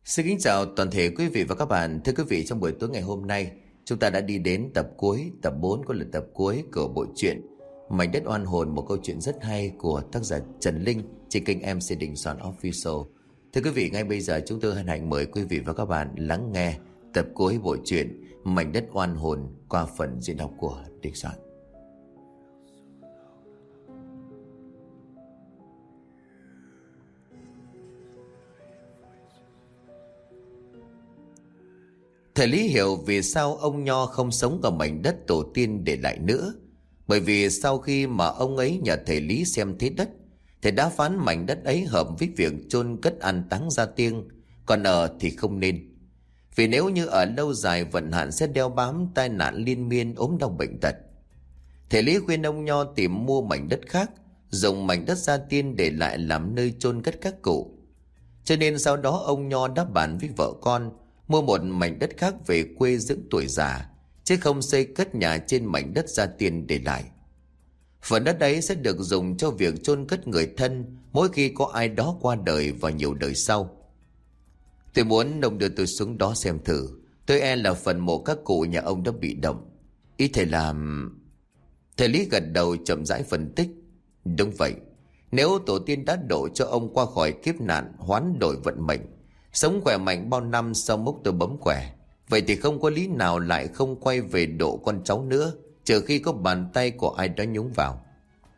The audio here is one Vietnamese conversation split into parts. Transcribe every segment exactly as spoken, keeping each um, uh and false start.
Xin kính chào toàn thể quý vị và các bạn. Thưa quý vị, trong buổi tối ngày hôm nay, chúng ta đã đi đến tập cuối, tập bốn của lượt tập cuối của bộ truyện Mảnh Đất Oan Hồn, một câu chuyện rất hay của tác giả Trần Linh trên kênh em xê Đình Soạn Official. Thưa quý vị, ngay bây giờ chúng tôi hân hạnh mời quý vị và các bạn lắng nghe tập cuối bộ truyện Mảnh Đất Oan Hồn qua phần diễn đọc của Đình Soạn. Thầy Lý hiểu vì sao ông Nho không sống ở mảnh đất tổ tiên để lại nữa. Bởi vì sau khi mà ông ấy nhờ thầy Lý xem thế đất, thầy đã phán mảnh đất ấy hợp với việc chôn cất an táng gia tiên, còn ở thì không nên. Vì nếu như ở lâu dài vận hạn sẽ đeo bám tai nạn liên miên, ốm đau bệnh tật. Thầy Lý khuyên ông Nho tìm mua mảnh đất khác, dùng mảnh đất gia tiên để lại làm nơi chôn cất các cụ. Cho nên sau đó ông Nho đã bàn với vợ con mua một mảnh đất khác về quê dưỡng tuổi già, chứ không xây cất nhà trên mảnh đất gia tiên để lại. Phần đất ấy sẽ được dùng cho việc chôn cất người thân mỗi khi có ai đó qua đời và nhiều đời sau. Tôi muốn ông đưa tôi xuống đó xem thử. Tôi e là phần mộ các cụ nhà ông đã bị động. Ý thầy làm... Thầy Lý gật đầu chậm rãi phân tích. Đúng vậy. Nếu tổ tiên đã độ cho ông qua khỏi kiếp nạn, hoán đổi vận mệnh, sống khỏe mạnh bao năm sau mốc tôi bấm quẻ, vậy thì không có lý nào lại không quay về độ con cháu nữa, trừ khi có bàn tay của ai đó nhúng vào.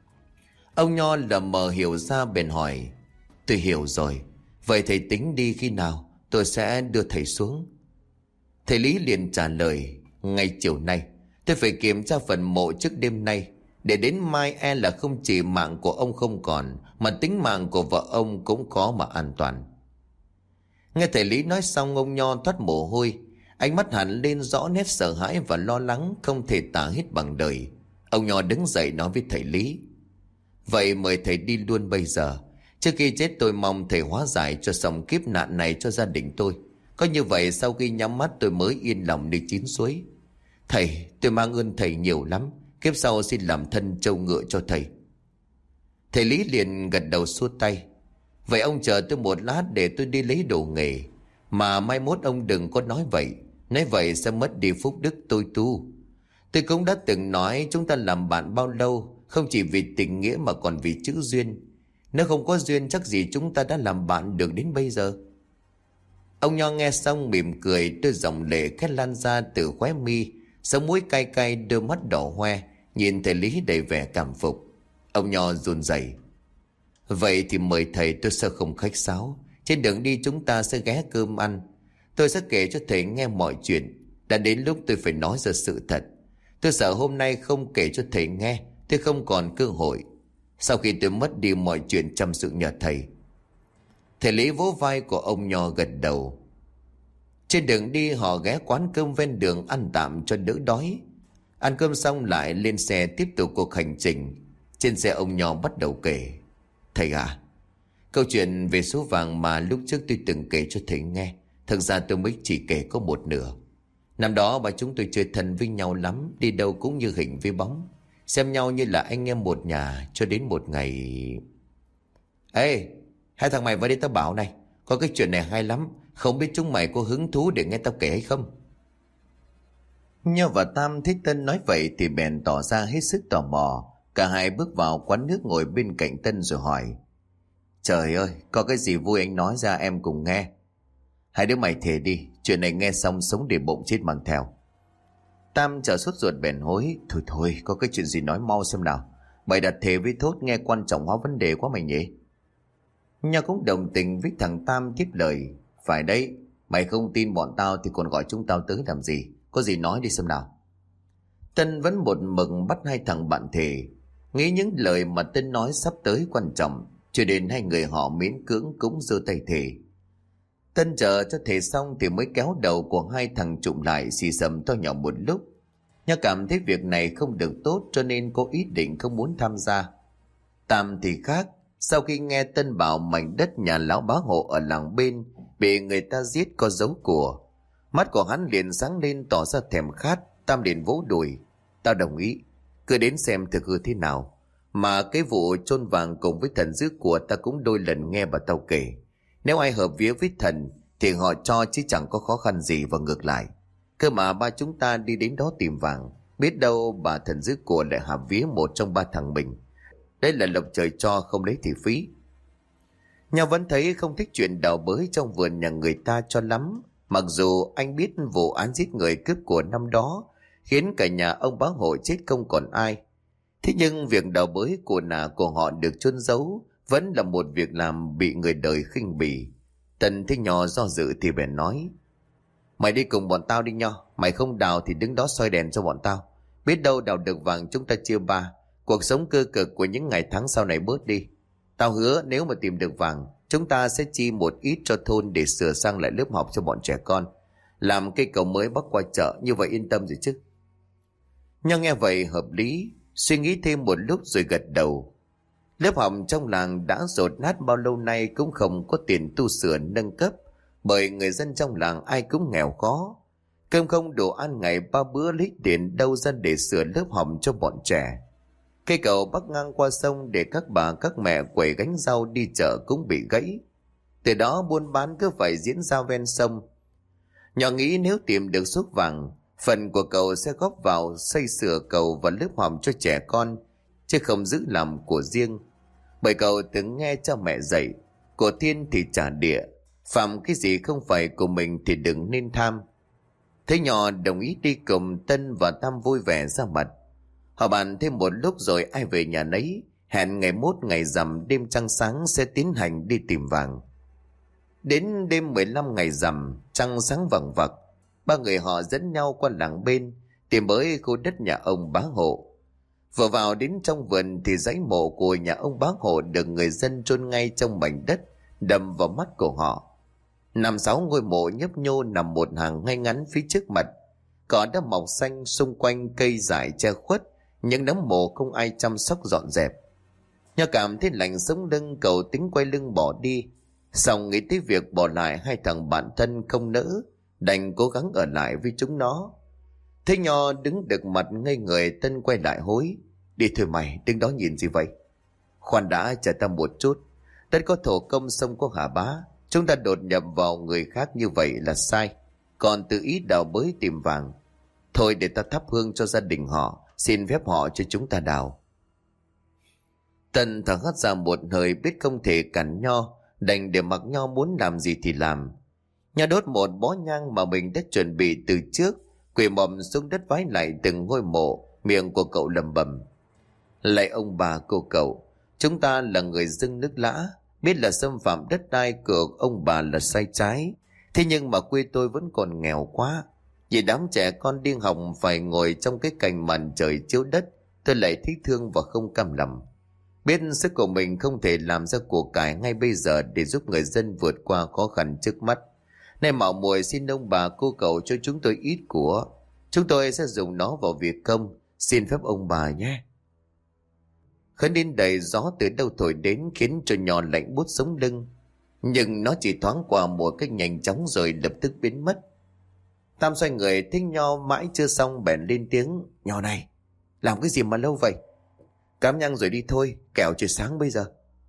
Ông Nho lờ mờ hiểu ra bèn hỏi. Tôi hiểu rồi. Vậy thầy tính đi khi nào? Tôi sẽ đưa thầy xuống. Thầy Lý liền trả lời. Ngay chiều nay. Tôi phải kiểm tra phần mộ trước đêm nay, để đến mai e là không chỉ mạng của ông không còn, mà tính mạng của vợ ông cũng có mà an toàn. Nghe thầy Lý nói xong, ông Nho thoát mồ hôi, ánh mắt hẳn lên rõ nét sợ hãi và lo lắng không thể tả hết bằng đời. Ông Nho đứng dậy nói với thầy Lý. Vậy mời thầy đi luôn bây giờ. Trước khi chết tôi mong thầy hóa giải cho xong kiếp nạn này cho gia đình tôi. Có như vậy sau khi nhắm mắt tôi mới yên lòng đi chín suối. Thầy, tôi mang ơn thầy nhiều lắm. Kiếp sau xin làm thân trâu ngựa cho thầy. Thầy Lý liền gật đầu xua tay. Vậy ông chờ tôi một lát để tôi đi lấy đồ nghề. Mà mai mốt ông đừng có nói vậy. Nói vậy sẽ mất đi phúc đức tôi tu. Tôi cũng đã từng nói chúng ta làm bạn bao lâu, không chỉ vì tình nghĩa mà còn vì chữ duyên. Nếu không có duyên chắc gì chúng ta đã làm bạn được đến bây giờ. Ông Nho nghe xong mỉm cười, đôi dòng lệ khét lan ra từ khóe mi, sống mũi cay cay, đôi mắt đỏ hoe, nhìn thầy Lý đầy vẻ cảm phục. Ông Nho run rẩy. Vậy thì mời thầy, tôi sẽ không khách sáo. Trên đường đi chúng ta sẽ ghé cơm ăn. Tôi sẽ kể cho thầy nghe mọi chuyện. Đã đến lúc tôi phải nói ra sự thật. Tôi sợ hôm nay không kể cho thầy nghe, tôi không còn cơ hội. Sau khi tôi mất đi mọi chuyện chăm sự nhờ thầy. Thầy Lý vỗ vai của ông Nho gật đầu. Trên đường đi họ ghé quán cơm ven đường ăn tạm cho đỡ đói. Ăn cơm xong lại lên xe tiếp tục cuộc hành trình. Trên xe ông Nho bắt đầu kể. Thầy à, câu chuyện về số vàng mà lúc trước tôi từng kể cho thầy nghe, thực ra tôi mới chỉ kể có một nửa. Năm đó bà chúng tôi chơi thân với nhau lắm, đi đâu cũng như hình với bóng, xem nhau như là anh em một nhà. Cho đến một ngày... Ê, hai thằng mày vào đây tao bảo này, có cái chuyện này hay lắm, không biết chúng mày có hứng thú để nghe tao kể hay không? Nho và Tam thấy Tân nói vậy thì bèn tỏ ra hết sức tò mò. Cả hai bước vào quán nước ngồi bên cạnh Tân rồi hỏi. Trời ơi, có cái gì vui anh nói ra em cùng nghe. Hai đứa mày thề đi, chuyện này nghe xong sống để bụng chết mang theo. Tam trở sốt ruột bèn hối. Thôi thôi, có cái chuyện gì nói mau xem nào. Mày đặt thề với Thốt nghe quan trọng hóa vấn đề quá mày nhỉ. Nho cũng đồng tình với thằng Tam tiếp lời. Phải đấy, mày không tin bọn tao thì còn gọi chúng tao tới làm gì. Có gì nói đi xem nào. Tân vẫn một mực bắt hai thằng bạn thề. Nghĩ những lời mà Tân nói sắp tới quan trọng, cho đến hai người họ miễn cưỡng cũng giơ tay thề. Tân chờ cho thề xong thì mới kéo đầu của hai thằng chụm lại xì xầm to nhỏ một lúc. Nho cảm thấy việc này không được tốt cho nên có ý định không muốn tham gia. Tam thì khác. Sau khi nghe Tân bảo mảnh đất nhà lão bá hộ ở làng bên bị người ta giết có dấu của, mắt của hắn liền sáng lên tỏ ra thèm khát. Tam liền vỗ đùi. Tao đồng ý, cứ đến xem thực hư thế nào. Mà cái vụ chôn vàng cùng với thần dữ của ta cũng đôi lần nghe bà tao kể. Nếu ai hợp vía với thần thì họ cho chứ chẳng có khó khăn gì, và ngược lại. Cơ mà ba chúng ta đi đến đó tìm vàng, biết đâu bà thần giữ của lại hạp vía một trong ba thằng mình. Đây là lộc trời cho, không lấy thì phí. Nhau vẫn thấy không thích chuyện đào bới trong vườn nhà người ta cho lắm. Mặc dù anh biết vụ án giết người cướp của năm đó khiến cả nhà ông bá hộ chết không còn ai. Thế nhưng việc đào bới của nà của họ được chôn giấu vẫn là một việc làm bị người đời khinh bỉ. Tần thấy nhỏ do dự thì bèn nói: Mày đi cùng bọn tao đi Nho. Mày không đào thì đứng đó soi đèn cho bọn tao. Biết đâu đào được vàng chúng ta chia ba, cuộc sống cơ cực của những ngày tháng sau này bớt đi. Tao hứa nếu mà tìm được vàng, chúng ta sẽ chi một ít cho thôn để sửa sang lại lớp học cho bọn trẻ con, làm cây cầu mới bắc qua chợ, như vậy yên tâm rồi chứ. Nhưng nghe vậy hợp lý, suy nghĩ thêm một lúc rồi gật đầu. Lớp học trong làng đã dột nát bao lâu nay cũng không có tiền tu sửa nâng cấp, bởi người dân trong làng ai cũng nghèo khó. Cơm không đồ ăn ngày ba bữa, lấy tiền đâu ra để sửa lớp học cho bọn trẻ. Cây cầu bắc ngang qua sông để các bà các mẹ quẩy gánh rau đi chợ cũng bị gãy. Từ đó buôn bán cứ phải diễn ra ven sông. Nhỏ nghĩ nếu tìm được xúc vàng, phần của cậu sẽ góp vào xây sửa cầu và lớp học cho trẻ con, chứ không giữ làm của riêng. Bởi cậu từng nghe cha mẹ dạy, của thiên thì trả địa, phạm cái gì không phải của mình thì đừng nên tham. Thế nhỏ đồng ý đi cùng Tân và Tam vui vẻ ra mặt. Họ bàn thêm một lúc rồi ai về nhà nấy, hẹn ngày mốt ngày rằm đêm trăng sáng sẽ tiến hành đi tìm vàng. Đến đêm mười lăm ngày rằm, trăng sáng vằng vặc, ba người họ dẫn nhau qua làng bên, tìm tới khu đất nhà ông bá hộ. Vừa vào đến trong vườn thì dãy mộ của nhà ông bá hộ được người dân chôn ngay trong mảnh đất, đâm vào mắt của họ. Năm sáu ngôi mộ nhấp nhô nằm một hàng ngay ngắn phía trước mặt. Cỏ đã mọc xanh xung quanh, cây dại che khuất, những đống mộ không ai chăm sóc dọn dẹp. Nhờ cảm thấy lạnh sống lưng, cậu tính quay lưng bỏ đi. Xong nghĩ tới việc bỏ lại hai thằng bạn thân không nỡ, đành cố gắng ở lại với chúng nó. Thế Nho đứng được mặt ngây người, Tân quay lại hối: Đi thôi mày, đứng đó nhìn gì vậy? Khoan đã, chờ ta một chút. Đất có thổ công, sông có hà bá, chúng ta đột nhập vào người khác như vậy là sai. Còn tự ý đào bới tìm vàng, thôi để ta thắp hương cho gia đình họ, xin phép họ cho chúng ta đào. Tân thở hắt ra một hơi, biết không thể cản Nho, đành để mặc Nho muốn làm gì thì làm. Nho đốt một bó nhang mà mình đã chuẩn bị từ trước, quỳ mọm xuống đất vái lại từng ngôi mộ, miệng của cậu lẩm bẩm: Lạy ông bà cô cậu, chúng ta là người dưng nước Lã, biết là xâm phạm đất đai của ông bà là sai trái. Thế nhưng mà quê tôi vẫn còn nghèo quá, vì đám trẻ con đi học phải ngồi trong cái cành màn trời chiếu đất, tôi lại thích thương và không cam lòng. Biết sức của mình không thể làm ra của cải ngay bây giờ để giúp người dân vượt qua khó khăn trước mắt, nên mạo muội xin ông bà cô cậu cho chúng tôi ít của. Chúng tôi sẽ dùng nó vào việc công, xin phép ông bà nhé. Khấn đến đầy gió từ đâu thổi đến khiến cho Nho lạnh buốt sống lưng, nhưng nó chỉ thoáng qua một cách nhanh chóng rồi lập tức biến mất. Tam xoay người thấy Nho mãi chưa xong bèn lên tiếng: Nho này, làm cái gì mà lâu vậy? Cắm nhang rồi đi thôi, kẻo trời sáng bây giờ.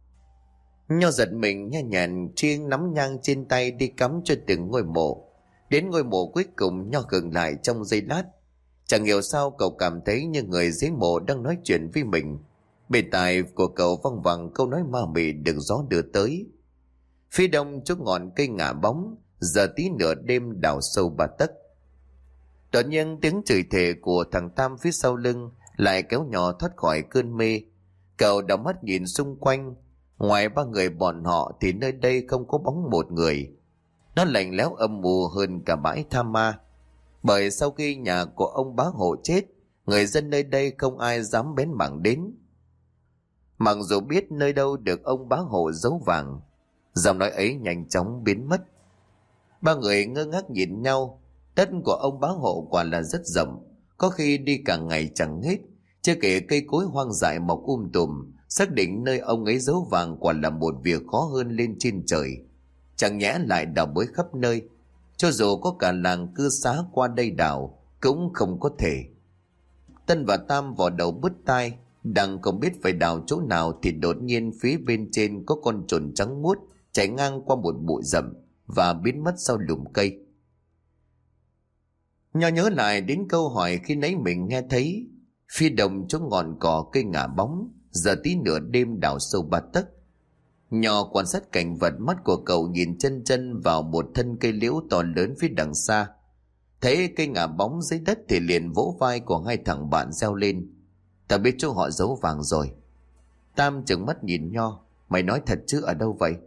Nho giật mình nha nhàn chiêng nắm nhang trên tay đi cắm cho từng ngôi mộ. Đến ngôi mộ cuối cùng, Nho khựng lại trong giây lát. Chẳng hiểu sao cậu cảm thấy như người dưới mộ đang nói chuyện với mình. Bên tai của cậu văng vẳng câu nói ma mị được gió đưa tới. Phía đông chỗ ngọn cây ngả bóng, giờ tí nửa đêm đào sâu ba tấc. Đột nhiên tiếng chửi thề của thằng Tam phía sau lưng lại kéo Nho thoát khỏi cơn mê. Cậu đảo mắt nhìn xung quanh, ngoài ba người bọn họ thì nơi đây không có bóng một người. Nó lạnh lẽo âm mù hơn cả bãi tha ma. Bởi sau khi nhà của ông bá hộ chết, người dân nơi đây không ai dám bén mảng đến. Mặc dù biết nơi đâu được ông bá hộ giấu vàng, giọng nói ấy nhanh chóng biến mất. Ba người ngơ ngác nhìn nhau. Đất của ông bá hộ quả là rất rộng, có khi đi cả ngày chẳng hết. Chưa kể cây cối hoang dại mọc um tùm, xác định nơi ông ấy giấu vàng quả là một việc khó hơn lên trên trời. Chẳng nhẽ lại đào bới khắp nơi, cho dù có cả làng cư xá qua đây đào cũng không có thể. Tân và Tam vò đầu bứt tai, đang không biết phải đào chỗ nào thì đột nhiên phía bên trên có con trồn trắng muốt chạy ngang qua một bụi rậm, và biến mất sau lùm cây. Nho nhớ lại đến câu hỏi khi nãy mình nghe thấy, phi đồng chỗ ngọn cỏ cây ngả bóng, giờ tí nửa đêm đào sâu ba tấc. Nho quan sát cảnh vật, mắt của cậu nhìn chân chân vào một thân cây liễu to lớn phía đằng xa. Thấy cây ngả bóng dưới đất thì liền vỗ vai của hai thằng bạn reo lên: "Ta biết chỗ họ giấu vàng rồi." Tam trừng mắt nhìn Nho: "Mày nói thật chứ, ở đâu vậy?"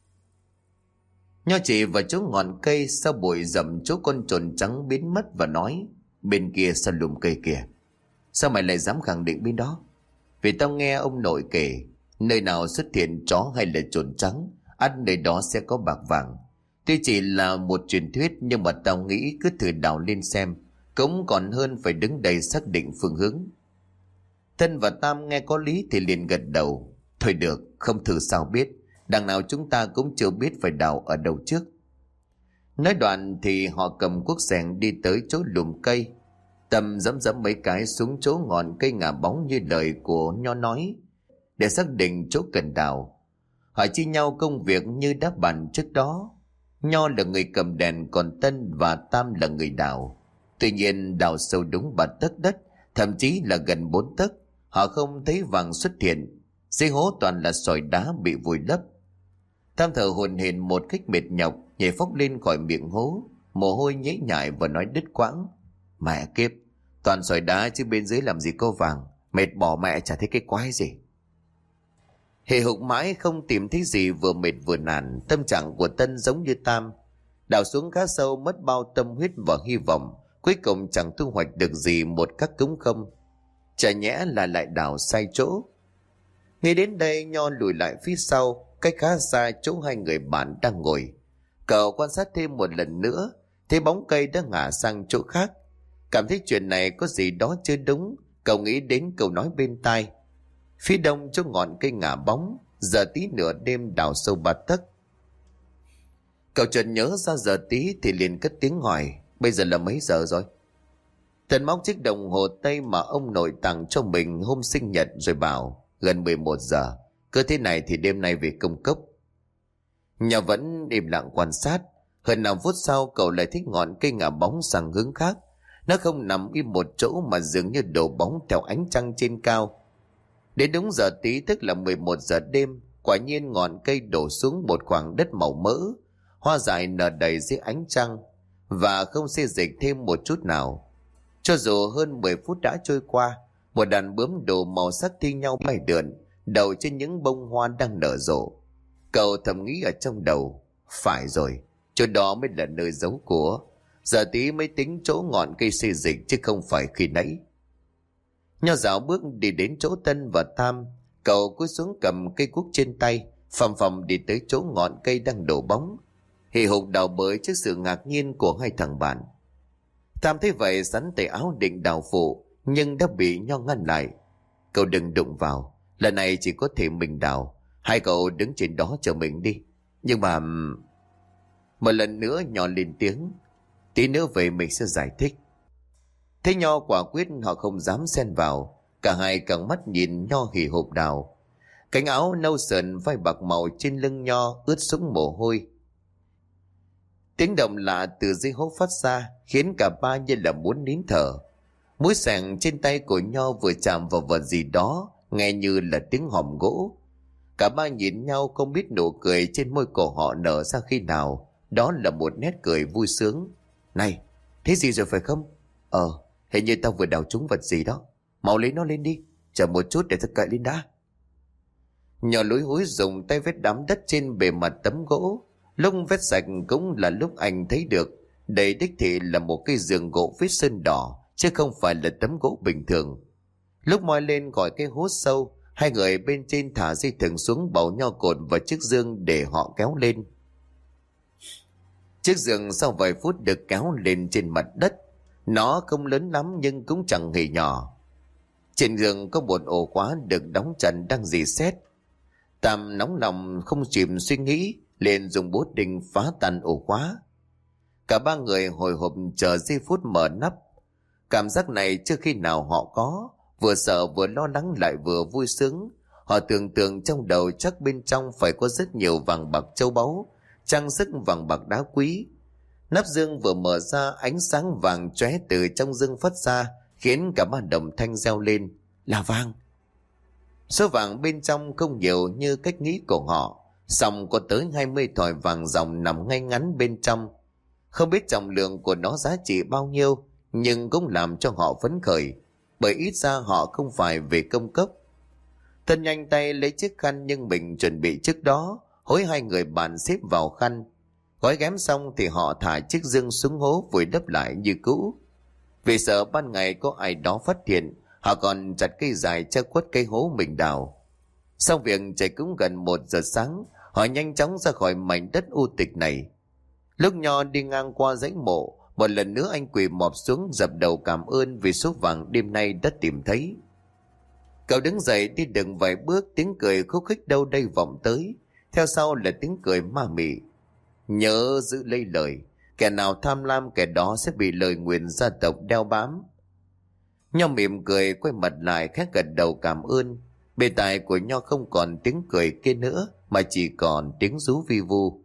Nho chỉ vào chỗ ngọn cây sau bụi rậm chỗ con trồn trắng biến mất và nói: "Bên kia sau lùm cây kìa." "Sao mày lại dám khẳng định bên đó?" "Vì tao nghe ông nội kể, nơi nào xuất hiện chó hay là trồn trắng, ắt nơi đó sẽ có bạc vàng. Tuy chỉ là một truyền thuyết, nhưng mà tao nghĩ cứ thử đào lên xem, cũng còn hơn phải đứng đây xác định phương hướng." Tân và Tam nghe có lý thì liền gật đầu: "Thôi được, không thử sao biết, đằng nào chúng ta cũng chưa biết phải đào ở đâu trước." Nói đoạn thì họ cầm cuốc xẻng đi tới chỗ lùm cây. Tâm dẫm dẫm mấy cái xuống chỗ ngọn cây ngả bóng như lời của Nho nói, để xác định chỗ cần đào. Họ chia nhau công việc như đã bàn trước đó. Nho là người cầm đèn, còn Tân và Tam là người đào. Tuy nhiên đào sâu đúng ba tấc đất, thậm chí là gần bốn tấc, họ không thấy vàng xuất hiện. Dưới hố toàn là sỏi đá bị vùi lấp. Tam thở hổn hển một cách mệt nhọc, nhảy phóc lên khỏi miệng hố, mồ hôi nhễ nhại và nói đứt quãng: "Mẹ kiếp, toàn sỏi đá chứ bên dưới làm gì có vàng, mệt bỏ mẹ chả thấy cái quái gì." Hề hục mãi không tìm thấy gì, vừa mệt vừa nản. Tâm trạng của Tân giống như Tam, đào xuống khá sâu, mất bao tâm huyết và hy vọng, cuối cùng chẳng thu hoạch được gì một các cống không. Chả nhẽ là lại đào sai chỗ. Nghĩ đến đây, Nho lùi lại phía sau, cách khá xa chỗ hai người bạn đang ngồi. Cậu quan sát thêm một lần nữa, thấy bóng cây đã ngả sang chỗ khác. Cảm thấy chuyện này có gì đó chưa đúng, cậu nghĩ đến câu nói bên tai: "Phía đông chỗ ngọn cây ngả bóng, giờ tí nửa đêm đào sâu ba tấc." Cậu chợt nhớ ra giờ tí thì liền cất tiếng hỏi: "Bây giờ là mấy giờ rồi?" Tần móc chiếc đồng hồ tay mà ông nội tặng cho mình hôm sinh nhật rồi bảo: "Gần mười một giờ, cứ thế này thì đêm nay về công cốc." Nhà vẫn im lặng quan sát. Hơn năm phút sau, cậu lại thích ngọn cây ngả bóng sang hướng khác. Nó không nằm im một chỗ mà dường như đổ bóng theo ánh trăng trên cao. Đến đúng giờ tí, tức là mười một giờ đêm, quả nhiên ngọn cây đổ xuống một khoảng đất màu mỡ, hoa dại nở đầy dưới ánh trăng và không xê dịch thêm một chút nào. Cho dù hơn mười phút đã trôi qua, một đàn bướm đồ màu sắc thi nhau bay lượn đậu trên những bông hoa đang nở rộ. Cậu thầm nghĩ ở trong đầu: phải rồi, chỗ đó mới là nơi giấu của. Giờ tí mới tính chỗ ngọn cây xê dịch chứ không phải khi nãy. Nho dạo bước đi đến chỗ Tân và Tam. Cậu cúi xuống cầm cây cuốc trên tay, phầm phầm đi tới chỗ ngọn cây đang đổ bóng, hì hục đào bới trước sự ngạc nhiên của hai thằng bạn. Tam thấy vậy sắn tay áo định đào phụ, nhưng đã bị Nho ngăn lại: "Cậu đừng đụng vào, lần này chỉ có thể mình đào, hai cậu đứng trên đó chờ mình đi." "Nhưng mà..." Một lần nữa Nho lên tiếng: "Tí nữa về mình sẽ giải thích." Thế Nho quả quyết họ không dám xen vào. Cả hai căng mắt nhìn Nho hì hục đào. Cánh áo nâu sờn vai bạc màu trên lưng Nho ướt sũng mồ hôi. Tiếng động lạ từ dưới hố phát ra khiến cả ba như là muốn nín thở. Mũi xẻng trên tay của Nho vừa chạm vào vật gì đó nghe như là tiếng hòm gỗ. Cả ba nhìn nhau không biết nụ cười trên môi cổ họ nở ra khi nào. Đó là một nét cười vui sướng. "Này, thấy gì rồi phải không?" "Ờ, hình như tao vừa đào trúng vật gì đó. Mau lấy nó lên đi, chờ một chút để tao cậy lên đã." Nhỏ lúi húi dùng tay vết đám đất trên bề mặt tấm gỗ. Lúc vết sạch cũng là lúc anh thấy được đây đích thị là một cây giường gỗ vết sơn đỏ, chứ không phải là tấm gỗ bình thường. Lúc moi lên khỏi cái hố sâu, hai người bên trên thả dây thừng xuống bầu Nho cột vào chiếc giường để họ kéo lên. Chiếc giường sau vài phút được kéo lên trên mặt đất. Nó không lớn lắm nhưng cũng chẳng hề nhỏ. Trên giường có một ổ khóa được đóng chặt đang rỉ sét. Tam nóng lòng không chìm suy nghĩ, liền dùng búa đinh phá tan ổ khóa. Cả ba người hồi hộp chờ giây phút mở nắp. Cảm giác này chưa khi nào họ có, vừa sợ vừa lo lắng lại vừa vui sướng. Họ tưởng tượng trong đầu chắc bên trong phải có rất nhiều vàng bạc châu báu, trang sức vàng bạc đá quý. Nắp dương vừa mở ra, ánh sáng vàng chóe từ trong dương phát ra, khiến cả ba đồng thanh reo lên là vàng. Số vàng bên trong không nhiều như cách nghĩ của họ, song có tới hai mươi thỏi vàng ròng nằm ngay ngắn bên trong. Không biết trọng lượng của nó giá trị bao nhiêu, nhưng cũng làm cho họ phấn khởi, bởi ít ra họ không phải về công cấp. Thân nhanh tay lấy chiếc khăn nhưng mình chuẩn bị trước đó, hối hai người bạn xếp vào khăn. Gói ghém xong thì họ thả chiếc dương xuống hố vùi đắp lại như cũ. Vì sợ ban ngày có ai đó phát hiện, họ còn chặt cây dài che khuất cây hố mình đào. Sau việc trời cũng gần một giờ sáng, họ nhanh chóng ra khỏi mảnh đất u tịch này. Lúc Nho đi ngang qua dãy mộ, một lần nữa anh quỳ mọp xuống dập đầu cảm ơn vì số vàng đêm nay đã tìm thấy. Cậu đứng dậy đi được vài bước, tiếng cười khúc khích đâu đây vọng tới, theo sau là tiếng cười ma mị. Nhớ giữ lấy lời, kẻ nào tham lam kẻ đó sẽ bị lời nguyền gia tộc đeo bám. Nho mỉm cười quay mặt lại khẽ gật đầu cảm ơn. Bề tai của Nho không còn tiếng cười kia nữa, mà chỉ còn tiếng rú vi vu.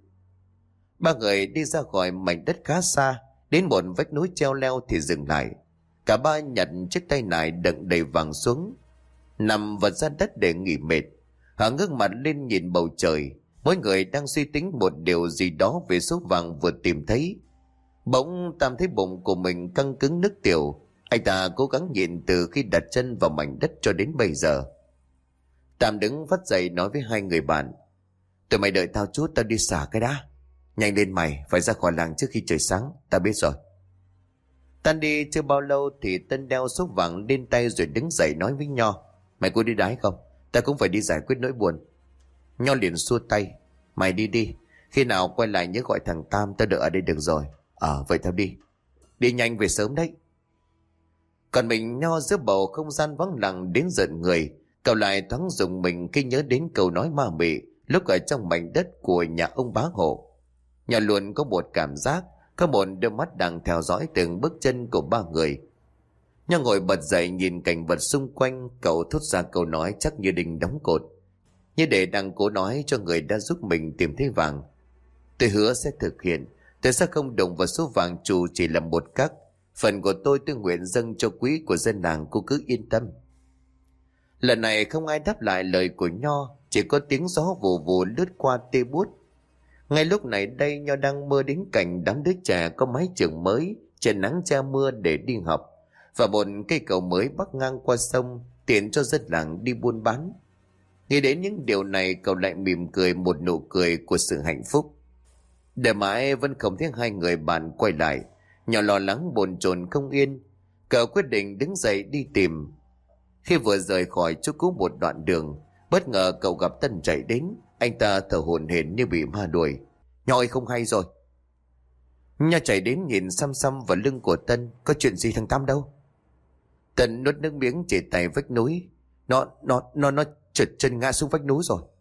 Ba người đi ra khỏi mảnh đất khá xa, đến một vách núi treo leo thì dừng lại. Cả ba nhặt chiếc tay nải đựng đầy vàng xuống, nằm vật ra đất để nghỉ mệt. Họ ngước mặt lên nhìn bầu trời, mỗi người đang suy tính một điều gì đó về số vàng vừa tìm thấy. Bỗng Tam thấy bụng của mình căng cứng nức tiểu. Anh ta cố gắng nhịn từ khi đặt chân vào mảnh đất cho đến bây giờ. Tam đứng vắt dậy nói với hai người bạn: tụi mày đợi tao chút, tao đi xả cái đã. Nhanh lên mày, phải ra khỏi làng trước khi trời sáng. Ta biết rồi. Tan đi chưa bao lâu thì Tân đeo số vàng lên tay rồi đứng dậy nói với Nho: mày có đi đái không? Ta cũng phải đi giải quyết nỗi buồn. Nho liền xua tay: mày đi đi, khi nào quay lại nhớ gọi thằng Tam, tao đợi ở đây được rồi. Ờ vậy tao đi. Đi nhanh về sớm đấy. Còn mình Nho giữa bầu không gian vắng lặng đến giận người. Cậu lại thoáng dùng mình khi nhớ đến câu nói ma mị lúc ở trong mảnh đất của nhà ông bá hộ. Nho luôn có một cảm giác, có một đôi mắt đang theo dõi từng bước chân của ba người. Nho ngồi bật dậy nhìn cảnh vật xung quanh, cậu thốt ra câu nói chắc như đinh đóng cột, như để đang cố nói cho người đã giúp mình tìm thấy vàng: tôi hứa sẽ thực hiện, tôi sẽ không động vào số vàng chủ chỉ là một cách. Phần của tôi tôi nguyện dâng cho quý của dân làng, cô cứ yên tâm. Lần này không ai đáp lại lời của Nho, chỉ có tiếng gió vù vù lướt qua tê buốt. Ngay lúc này đây Nho đang mơ đến cảnh đám đứa trẻ có mái trường mới, che nắng che mưa để đi học, và một cây cầu mới bắc ngang qua sông tiện cho dân làng đi buôn bán. Nghĩ đến những điều này, cậu lại mỉm cười một nụ cười của sự hạnh phúc. Đợi mãi vẫn không thấy hai người bạn quay lại. Nhỏ lo lắng bồn chồn không yên, cậu quyết định đứng dậy đi tìm. Khi vừa rời khỏi chỗ cũ một đoạn đường, bất ngờ cậu gặp Tân chạy đến. Anh ta thở hổn hển như bị ma đuổi. Nho ơi, không hay rồi. Nho chạy đến nhìn xăm xăm vào lưng của Tân. Có chuyện gì thằng Tam đâu? Tân nuốt nước miếng chỉ tay vách núi. Nó, nó, nó, nó trượt chân ngã xuống vách núi rồi.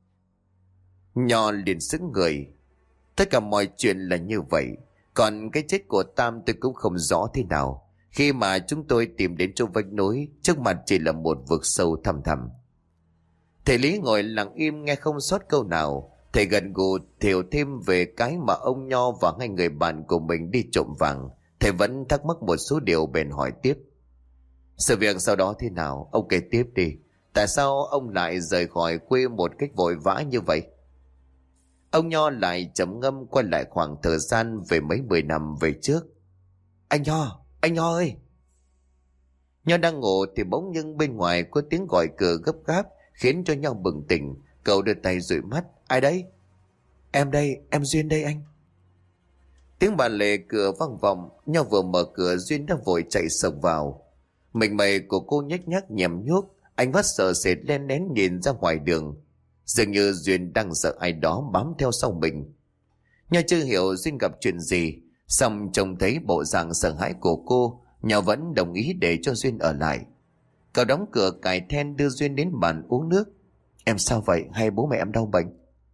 Nho liền sững người. Tất cả mọi chuyện là như vậy. Còn cái chết của Tam tôi cũng không rõ thế nào. Khi mà chúng tôi tìm đến chỗ vách núi, trước mặt chỉ là một vực sâu thẳm thẳm. Thầy Lý ngồi lặng im nghe không sót câu nào. Thầy gần gù thiểu thêm về cái mà ông Nho và hai người bạn của mình đi trộm vàng. Thầy vẫn thắc mắc một số điều bèn hỏi tiếp: sự việc sau đó thế nào? Ông kể tiếp đi. Tại sao ông lại rời khỏi quê một cách vội vã như vậy? Ông Nho lại trầm ngâm quay lại khoảng thời gian về mấy mười năm về trước. Anh Nho, anh Nho ơi! Nho đang ngủ thì bỗng nhưng bên ngoài có tiếng gọi cửa gấp gáp, khiến cho Nho bừng tỉnh. Cậu đưa tay dụi mắt. Ai đấy? Em đây, em Duyên đây anh. Tiếng bà lệ cửa vang vọng. Nho vừa mở cửa, Duyên đã vội chạy sộc vào. Mình mày của cô nhếch nhác nhèm nhuốc, ánh mắt sợ sệt len lén nhìn ra ngoài đường. Dường như Duyên đang sợ ai đó bám theo sau mình. Nho chưa hiểu Duyên gặp chuyện gì, xong trông thấy bộ dạng sợ hãi của cô, Nho vẫn đồng ý để cho Duyên ở lại. Cậu đóng cửa cài then đưa Duyên đến bàn uống nước. Em sao vậy? Hay bố mẹ em đau bệnh?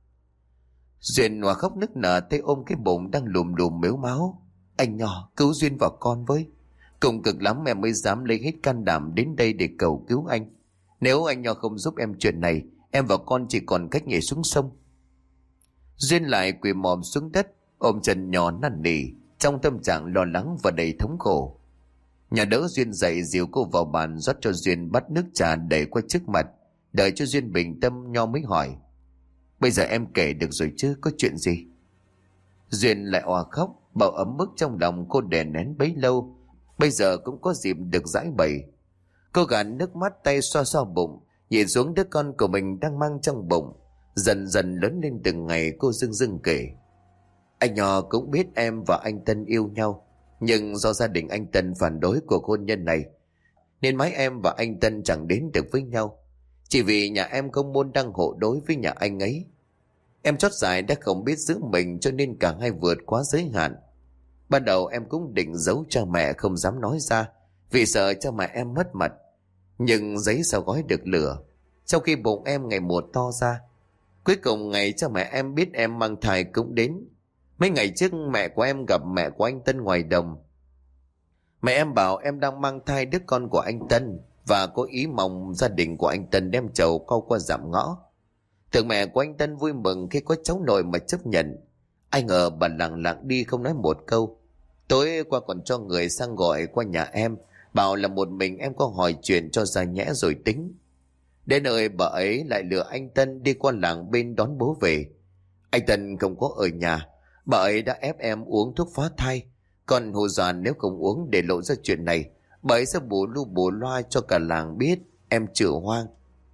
Duyên hòa khóc nức nở, tay ôm cái bụng đang lùm lùm mếu máu. Anh Nho, cứu Duyên và con với. Cùng cực lắm em mới dám lấy hết can đảm đến đây để cầu cứu anh. Nếu anh Nho không giúp em chuyện này, em và con chỉ còn cách nhảy xuống sông. Duyên lại quỳ mọm xuống đất, ôm chân nhỏ năn nỉ, trong tâm trạng lo lắng và đầy thống khổ. Nhà đỡ Duyên dậy dìu cô vào bàn, rót cho Duyên bát nước trà đẩy qua trước mặt. Đợi cho Duyên bình tâm, Nho mới hỏi: Bây giờ em kể được rồi chứ, có chuyện gì? Duyên lại òa khóc, bầu ấm ức trong lòng cô đè nén bấy lâu, bây giờ cũng có dịp được giải bày. Cô gạt nước mắt, tay xoa xoa bụng, nhìn xuống đứa con của mình đang mang trong bụng, dần dần lớn lên từng ngày. Cô dưng dưng kể: Anh Nho cũng biết em và anh Tân yêu nhau, nhưng do gia đình anh Tân phản đối cuộc hôn nhân này, nên mãi em và anh Tân chẳng đến được với nhau. Chỉ vì nhà em không môn đăng hộ đối với nhà anh ấy. Em chót dại đã không biết giữ mình, cho nên cả hai vượt quá giới hạn. Ban đầu em cũng định giấu cha mẹ, không dám nói ra, vì sợ cha mẹ em mất mặt. Nhưng giấy sao gói được lửa. Sau khi bụng em ngày một to ra, cuối cùng ngày cha mẹ em biết em mang thai cũng đến. Mấy ngày trước mẹ của em gặp mẹ của anh Tân ngoài đồng. Mẹ em bảo em đang mang thai đứa con của anh Tân, và có ý mong gia đình của anh Tân đem trầu cau qua dạm ngõ. Tưởng mẹ của anh Tân vui mừng khi có cháu nội mà chấp nhận. Ai ngờ bà lặng lặng đi không nói một câu. Tối qua còn cho người sang gọi qua nhà em, bảo là một mình em có hỏi chuyện cho ra nhẽ rồi tính. Đến nơi bà ấy lại lừa anh Tân đi qua làng bên đón bố về. Anh Tân không có ở nhà, bà ấy đã ép em uống thuốc phá thai. Còn hù dọa nếu không uống để lộ ra chuyện này, bà ấy sẽ bù lu bù loa cho cả làng biết em chữa hoang.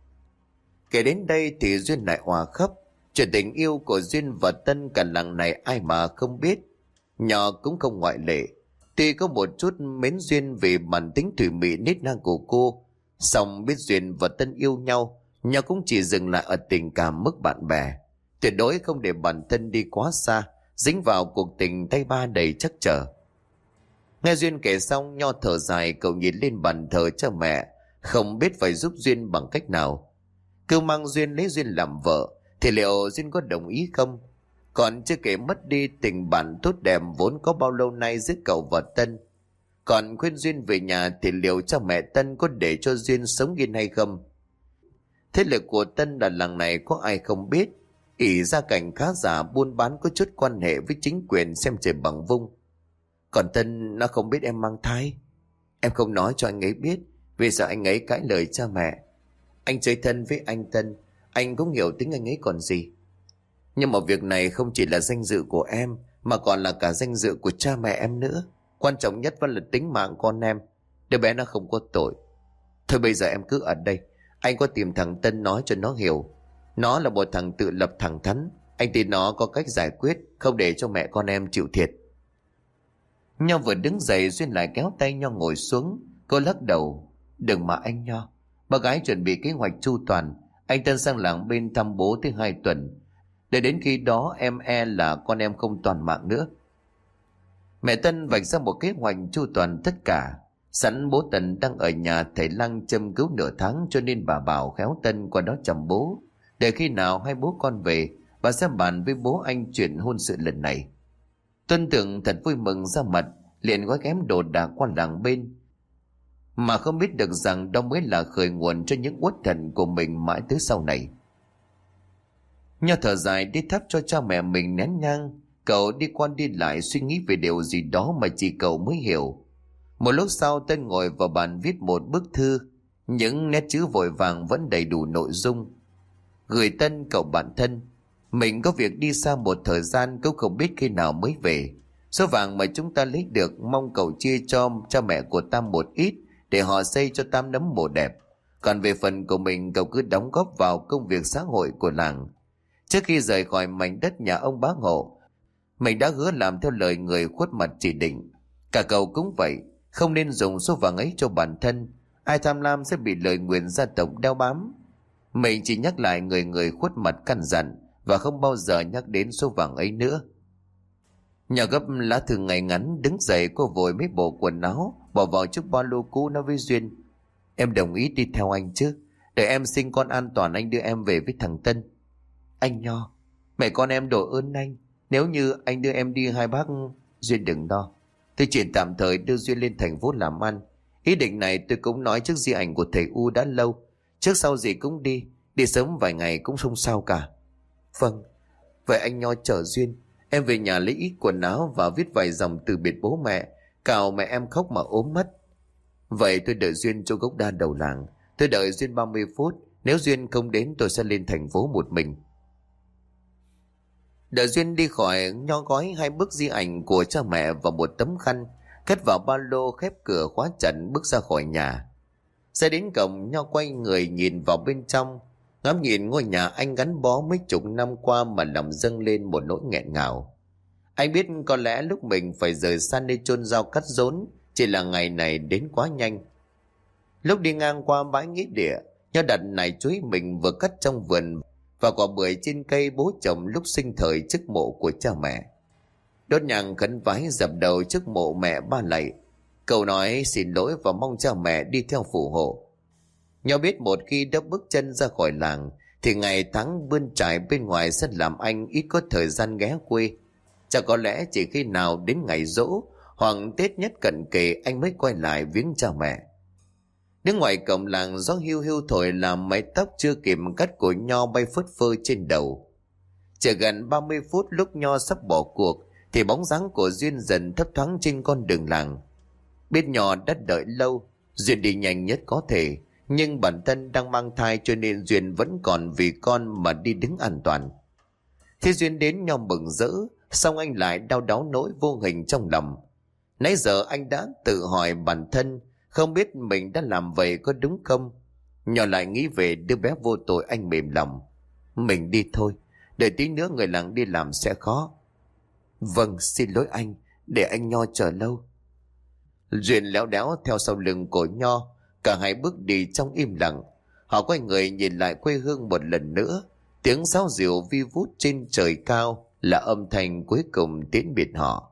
Kể đến đây thì Duyên lại òa khóc. Chuyện tình yêu của Duyên và Tân cả làng này ai mà không biết, Nhỏ cũng không ngoại lệ. Tuy có một chút mến Duyên vì bản tính thủy mị nết na của cô, song biết Duyên và Tân yêu nhau, Nhỏ cũng chỉ dừng lại ở tình cảm mức bạn bè, tuyệt đối không để bản thân đi quá xa, dính vào cuộc tình tay ba đầy trắc trở. Nghe Duyên kể xong, Nho thở dài, cậu nhìn lên bàn thờ cha mẹ, không biết phải giúp Duyên bằng cách nào. Cứ mang Duyên lấy Duyên làm vợ thì liệu Duyên có đồng ý không? Còn chưa kể mất đi tình bạn tốt đẹp vốn có bao lâu nay giữa cậu và Tân. Còn khuyên Duyên về nhà thì liệu cha mẹ Tân có để cho Duyên sống yên hay không? Thế lực của Tân là làng này có ai không biết, ỷ gia cảnh khá giả, buôn bán, có chút quan hệ với chính quyền xem trời bằng vung. Còn Tân nó không biết em mang thai. Em không nói cho anh ấy biết vì sợ anh ấy cãi lời cha mẹ. Anh chơi thân với anh Tân, anh cũng hiểu tính anh ấy còn gì. Nhưng mà việc này không chỉ là danh dự của em, mà còn là cả danh dự của cha mẹ em nữa. Quan trọng nhất vẫn là tính mạng con em. Đứa bé nó không có tội. Thôi bây giờ em cứ ở đây, anh có tìm thằng Tân nói cho nó hiểu. Nó là một thằng tự lập thẳng thắn. Anh tin nó có cách giải quyết, không để cho mẹ con em chịu thiệt. Nho vừa đứng dậy, Duyên lại kéo tay Nho ngồi xuống. Cô lắc đầu: Đừng mà anh Nho, bà gái chuẩn bị kế hoạch chu toàn. Anh Tân sang làng bên thăm bố tới hai tuần. Để đến khi đó em e là con em không toàn mạng nữa. Mẹ Tân vạch ra một kế hoạch chu toàn tất cả. Sẵn bố Tân đang ở nhà thầy Lăng châm cứu nửa tháng, cho nên bà bảo khéo Tân qua đó chăm bố. Để khi nào hai bố con về, bà sẽ bàn với bố anh chuyện hôn sự lần này. Tuân tưởng thật vui mừng ra mặt, liền gói ghém đồ đạc qua làng bên, mà không biết được rằng đó mới là khởi nguồn cho những uất hận của mình mãi tới sau này. Nho thở dài đi thắp cho cha mẹ mình nén nhang. Cậu đi qua đi lại suy nghĩ về điều gì đó mà chỉ cậu mới hiểu. Một lúc sau, Tân ngồi vào bàn viết một bức thư. Những nét chữ vội vàng vẫn đầy đủ nội dung. Gửi Tân cậu bạn thân, mình có việc đi xa một thời gian, cũng không biết khi nào mới về. Số vàng mà chúng ta lấy được mong cậu chia cho cha mẹ của Tam một ít, để họ xây cho Tam nấm mồ đẹp. Còn về phần của mình, cậu cứ đóng góp vào công việc xã hội của làng. Trước khi rời khỏi mảnh đất nhà ông bá Ngộ, mình đã hứa làm theo lời người khuất mặt chỉ định. Cả cậu cũng vậy, không nên dùng số vàng ấy cho bản thân. Ai tham lam sẽ bị lời nguyền gia tộc đeo bám. Mình chỉ nhắc lại người người khuất mặt căn dặn, và không bao giờ nhắc đến số vàng ấy nữa. Nhà gấp lá thư ngày ngắn, đứng dậy cô vội mấy bộ quần áo bỏ vào chiếc ba lô cũ, nói với Duyên: Em đồng ý đi theo anh chứ? Để em sinh con an toàn, anh đưa em về với thằng Tân. Anh Nho, mẹ con em đổ ơn anh. Nếu như anh đưa em đi hai bác... Duyên đừng lo, tôi chỉ tạm thời đưa Duyên lên thành phố làm ăn. Ý định này tôi cũng nói trước di ảnh của thầy U đã lâu. Trước sau gì cũng đi, đi sớm vài ngày cũng không sao cả. Vâng, Vậy anh Nho chở Duyên. Em về nhà lấy ít quần áo và viết vài dòng từ biệt bố mẹ, cào mẹ em khóc mà ốm mất. Vậy tôi đợi Duyên chỗ gốc đa đầu làng. Tôi đợi Duyên ba mươi phút. Nếu Duyên không đến tôi sẽ lên thành phố một mình. Đợi Duyên đi khỏi, Nho gói hai bức di ảnh của cha mẹ và một tấm khăn, cất vào ba lô, khép cửa khóa chặt, bước ra khỏi nhà. Ra đến cổng, Nho quay người nhìn vào bên trong, ngắm nhìn ngôi nhà anh gắn bó mấy chục năm qua mà lòng dâng lên một nỗi nghẹn ngào. Anh biết có lẽ lúc mình phải rời xa nơi chôn rau cắt rốn chỉ là ngày này đến quá nhanh. Lúc đi ngang qua bãi nghĩa địa, Nho đặt nải chuối mình vừa cắt trong vườn và quả bưởi trên cây bố trồng lúc sinh thời trước mộ của cha mẹ. Đốt nhang khấn vái dập đầu trước mộ mẹ ba lạy, cầu nói xin lỗi và mong cha mẹ đi theo phù hộ. Nho biết một khi đã bước chân ra khỏi làng thì ngày tháng bươn trải bên ngoài sẽ làm anh ít có thời gian ghé quê. Chắc có lẽ chỉ khi nào đến ngày giỗ hoặc Tết nhất cận kề anh mới quay lại viếng cha mẹ. Đứng ngoài cổng làng, gió hiu hiu thổi làm mái tóc chưa kịp cắt của Nho bay phất phơ trên đầu. Chỉ gần ba mươi phút lúc Nho sắp bỏ cuộc thì bóng dáng của Duyên dần thấp thoáng trên con đường làng. Biết Nho đã đợi lâu, Duyên đi nhanh nhất có thể, nhưng bản thân đang mang thai cho nên Duyên vẫn còn vì con mà đi đứng an toàn. Khi Duyên đến, Nho mừng rỡ, xong anh lại đau đáu nỗi vô hình trong lòng. Nãy giờ anh đã tự hỏi bản thân, không biết mình đã làm vậy có đúng không. Nhỏ lại nghĩ về đứa bé vô tội, anh mềm lòng. Mình đi thôi, để tí nữa người làng đi làm sẽ khó. Vâng, xin lỗi anh, để anh Nho chờ lâu. Duyên léo đéo theo sau lưng của Nho, cả hai bước đi trong im lặng. Họ quay người nhìn lại quê hương một lần nữa. Tiếng sáo diều vi vút trên trời cao là âm thanh cuối cùng tiễn biệt họ.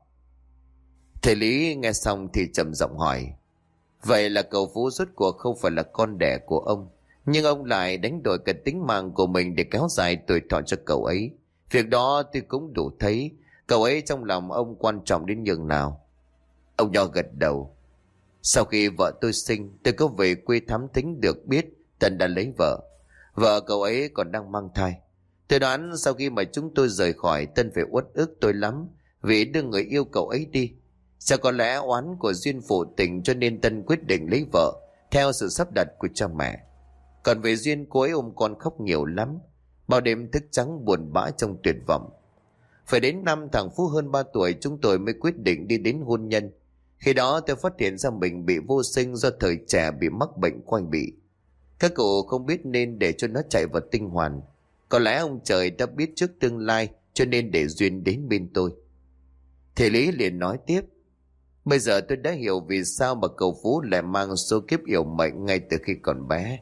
Thầy Lý nghe xong thì trầm giọng hỏi, vậy là cậu Phú rốt cuộc không phải là con đẻ của ông, nhưng ông lại đánh đổi cả tính mạng của mình để kéo dài tuổi thọ cho cậu ấy. Việc đó tôi cũng đủ thấy cậu ấy trong lòng ông quan trọng đến nhường nào. Ông Nho gật đầu. Sau khi vợ tôi sinh, tôi có về quê thám thính được biết Tân đã lấy vợ. Vợ cậu ấy còn đang mang thai. Tôi đoán sau khi mà chúng tôi rời khỏi, Tân phải uất ức tôi lắm vì đưa người yêu cậu ấy đi. Sẽ có lẽ oán của Duyên phụ tình cho nên Tân quyết định lấy vợ theo sự sắp đặt của cha mẹ. Còn về Duyên, cô ấy ôm con khóc nhiều lắm, bao đêm thức trắng buồn bã trong tuyệt vọng. Phải đến năm thằng Phú hơn ba tuổi chúng tôi mới quyết định đi đến hôn nhân. Khi đó tôi phát hiện ra mình bị vô sinh do thời trẻ bị mắc bệnh quai bị. Các cụ không biết nên để cho nó chạy vào tinh hoàn. Có lẽ ông trời đã biết trước tương lai cho nên để Duyên đến bên tôi. Thầy Lý liền nói tiếp, bây giờ tôi đã hiểu vì sao mà cậu Phú lại mang số kiếp yểu mệnh ngay từ khi còn bé.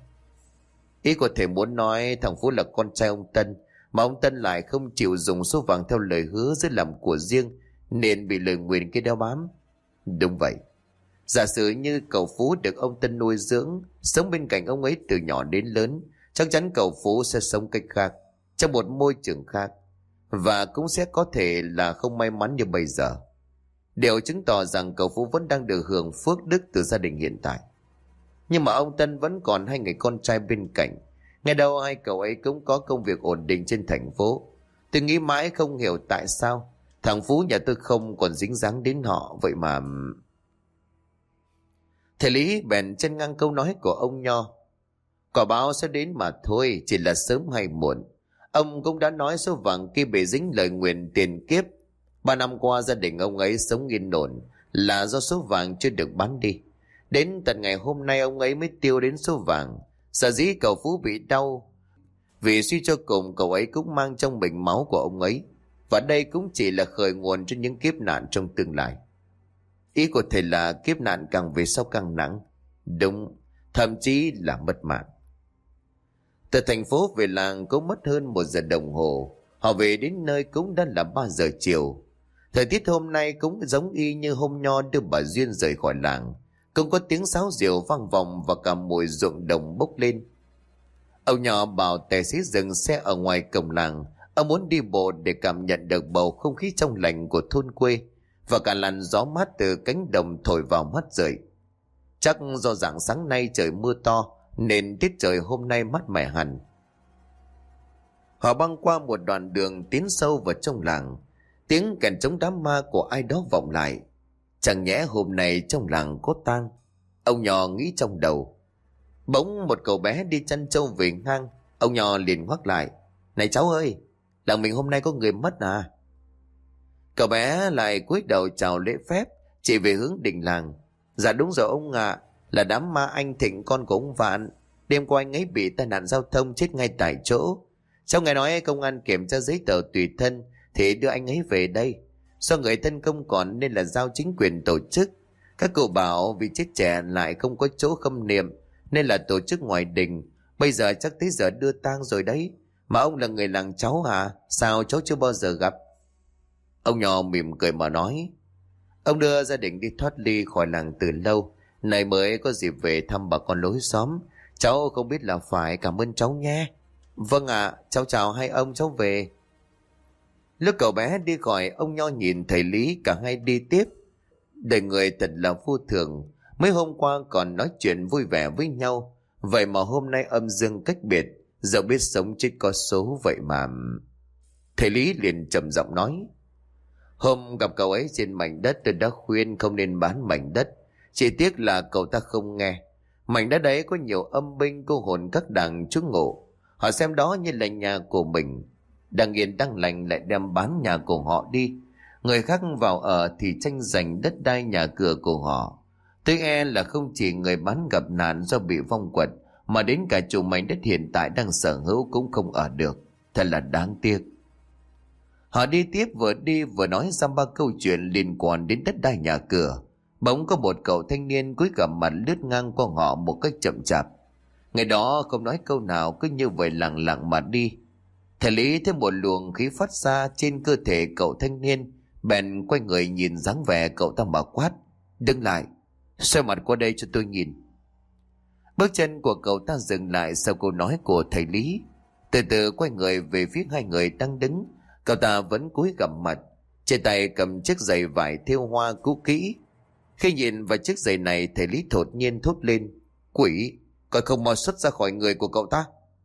Ý của thầy muốn nói thằng Phú là con trai ông Tân, mà ông Tân lại không chịu dùng số vàng theo lời hứa dưới làm của riêng nên bị lời nguyền kia đeo bám. Đúng vậy. Giả sử như cậu Phú được ông Tân nuôi dưỡng, sống bên cạnh ông ấy từ nhỏ đến lớn, chắc chắn cậu Phú sẽ sống cách khác, trong một môi trường khác, và cũng sẽ có thể là không may mắn như bây giờ. Điều chứng tỏ rằng cậu Phú vẫn đang được hưởng phước đức từ gia đình hiện tại. Nhưng mà ông Tân vẫn còn hai người con trai bên cạnh. Nghe đâu hai cậu ấy cũng có công việc ổn định trên thành phố. Tôi nghĩ mãi không hiểu tại sao thằng Phú nhà tôi không còn dính dáng đến họ. Vậy mà... Thầy Lý bèn chân ngang câu nói của ông Nho. Quả báo sẽ đến mà thôi, chỉ là sớm hay muộn. Ông cũng đã nói số vàng kia bị dính lời nguyền tiền kiếp. Ba năm qua gia đình ông ấy sống yên ổn là do số vàng chưa được bán đi. Đến tận ngày hôm nay ông ấy mới tiêu đến số vàng. Sở dĩ cậu Phú bị đau vì suy cho cùng cậu ấy cũng mang trong mình máu của ông ấy, và đây cũng chỉ là khởi nguồn cho những kiếp nạn trong tương lai. Ý của thầy là kiếp nạn càng về sau càng nặng. Đúng, thậm chí là mất mạng. Từ thành phố về làng cũng mất hơn một giờ đồng hồ. Họ về đến nơi cũng đã là ba giờ chiều. Thời tiết hôm nay cũng giống y như hôm Nho đưa bà Duyên rời khỏi làng. Cũng có tiếng sáo diều vang vọng và cả mùi ruộng đồng bốc lên. Ông Nho bảo tài xế dừng xe ở ngoài cổng làng. Ông muốn đi bộ để cảm nhận được bầu không khí trong lành của thôn quê và cả làn gió mát từ cánh đồng thổi vào mắt rời. Chắc do rạng sáng nay trời mưa to nên tiết trời hôm nay mát mẻ hẳn. Họ băng qua một đoạn đường tiến sâu vào trong làng. Tiếng kèn trống đám ma của ai đó vọng lại. Chẳng nhẽ hôm nay trong làng có tang? Ông Nho nghĩ trong đầu. Bỗng một cậu bé đi chăn trâu về ngang. Ông Nho liền ngoắc lại. Này cháu ơi, làng mình hôm nay có người mất à? Cậu bé lại cúi đầu chào lễ phép, chỉ về hướng đình làng. Dạ đúng rồi ông ạ, à, là đám ma anh Thịnh con của ông Vạn. Đêm qua anh ấy bị tai nạn giao thông chết ngay tại chỗ. Sau ngày nói công an kiểm tra giấy tờ tùy thân thì đưa anh ấy về đây. Do người thân không còn nên là giao chính quyền tổ chức. Các cụ bảo vì chết trẻ lại không có chỗ khâm niệm nên là tổ chức ngoài đình. Bây giờ chắc tới giờ đưa tang rồi đấy. Mà ông là người làng cháu hả? Sao cháu chưa bao giờ gặp? Ông Nho mỉm cười mà nói. Ông đưa gia đình đi thoát ly khỏi làng từ lâu, nay mới có dịp về thăm bà con lối xóm. Cháu không biết là phải, cảm ơn cháu nhé. Vâng ạ, à, cháu chào hai ông, cháu về. Lúc cậu bé đi khỏi, ông Nho nhìn thầy Lý, cả hai đi tiếp. Đời người thật là vô thường. Mấy hôm qua còn nói chuyện vui vẻ với nhau, vậy mà hôm nay âm dương cách biệt. Dẫu biết sống chết có số vậy mà. Thầy Lý liền trầm giọng nói. Hôm gặp cậu ấy trên mảnh đất, tôi đã khuyên không nên bán mảnh đất. Chỉ tiếc là cậu ta không nghe. Mảnh đất đấy có nhiều âm binh cô hồn các đàng trú ngụ. Họ xem đó như là nhà của mình. Đang yên đang lành lại đem bán nhà của họ đi. Người khác vào ở thì tranh giành đất đai nhà cửa của họ. Tôi e là không chỉ người bán gặp nạn do bị vong quật, mà đến cả chủ mảnh đất hiện tại đang sở hữu cũng không ở được. Thật là đáng tiếc. Họ đi tiếp, vừa đi vừa nói ra ba câu chuyện liên quan đến đất đai nhà cửa. Bỗng có một cậu thanh niên cúi gằm mặt lướt ngang qua họ một cách chậm chạp. Người đó không nói câu nào, cứ như vậy lặng lặng mà đi. Thầy Lý thấy một luồng khí phát ra trên cơ thể cậu thanh niên, bèn quay người nhìn dáng vẻ cậu ta mà quát. Đứng lại, xoay mặt qua đây cho tôi nhìn. Bước chân của cậu ta dừng lại sau câu nói của thầy Lý. Từ từ quay người về phía hai người đang đứng. Cậu ta vẫn cúi gằm mặt, trên tay cầm chiếc giày vải thêu hoa cũ kỹ. Khi nhìn vào chiếc giày này, thầy Lý thốt nhiên thốt lên. Quỷ, coi không mau xuất ra khỏi người của cậu ta.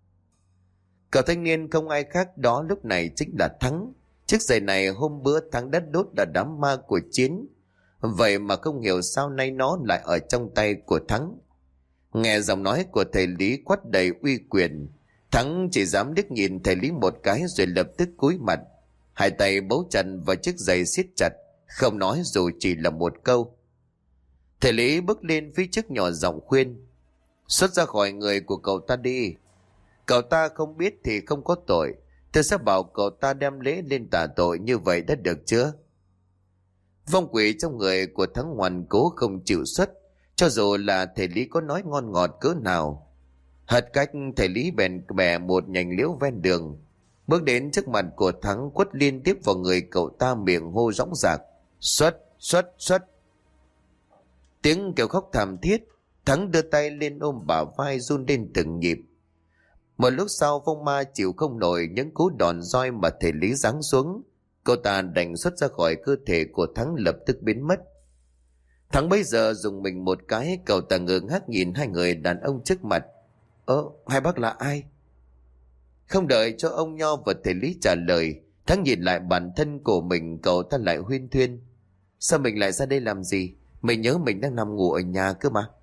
Cậu thanh niên không ai khác đó lúc này chính là Thắng. Chiếc giày này hôm bữa Thắng đã đốt là đám ma của Chiến. Vậy mà không hiểu sao nay nó lại ở trong tay của Thắng. Nghe giọng nói của thầy Lý quát đầy uy quyền, Thắng chỉ dám liếc nhìn thầy Lý một cái rồi lập tức cúi mặt. Hai tay bấu chặt vào chiếc giày siết chặt, không nói dù chỉ là một câu. Thầy Lý bước lên phía trước nhỏ giọng khuyên. Xuất ra khỏi người của cậu ta đi. Cậu ta không biết thì không có tội. Tôi sẽ bảo cậu ta đem lễ lên tả tội, như vậy đã được chưa? Vong quỷ trong người của Thắng hoàn cố không chịu xuất, cho dù là thầy Lý có nói ngon ngọt cỡ nào. Hật cách, thầy Lý bèn bẻ một nhành liễu ven đường, bước đến trước mặt của Thắng, quất liên tiếp vào người cậu ta, miệng hô rõng rạc. Xuất, xuất, xuất. Tiếng kêu khóc thảm thiết. Thắng đưa tay lên ôm bả vai run lên từng nhịp. Một lúc sau, vong ma chịu không nổi những cú đòn roi mà thầy Lý giáng xuống. Cậu ta đành xuất ra khỏi cơ thể của Thắng, lập tức biến mất. Thắng bây giờ dùng mình một cái, cậu ta ngơ ngác nhìn hai người đàn ông trước mặt. Ơ, hai bác là ai? Không đợi cho ông Nho và thầy Lý trả lời, Thắng nhìn lại bản thân của mình, cậu ta lại huyên thuyên. Sao mình lại ra đây làm gì? Mình nhớ mình đang nằm ngủ ở nhà cơ mà.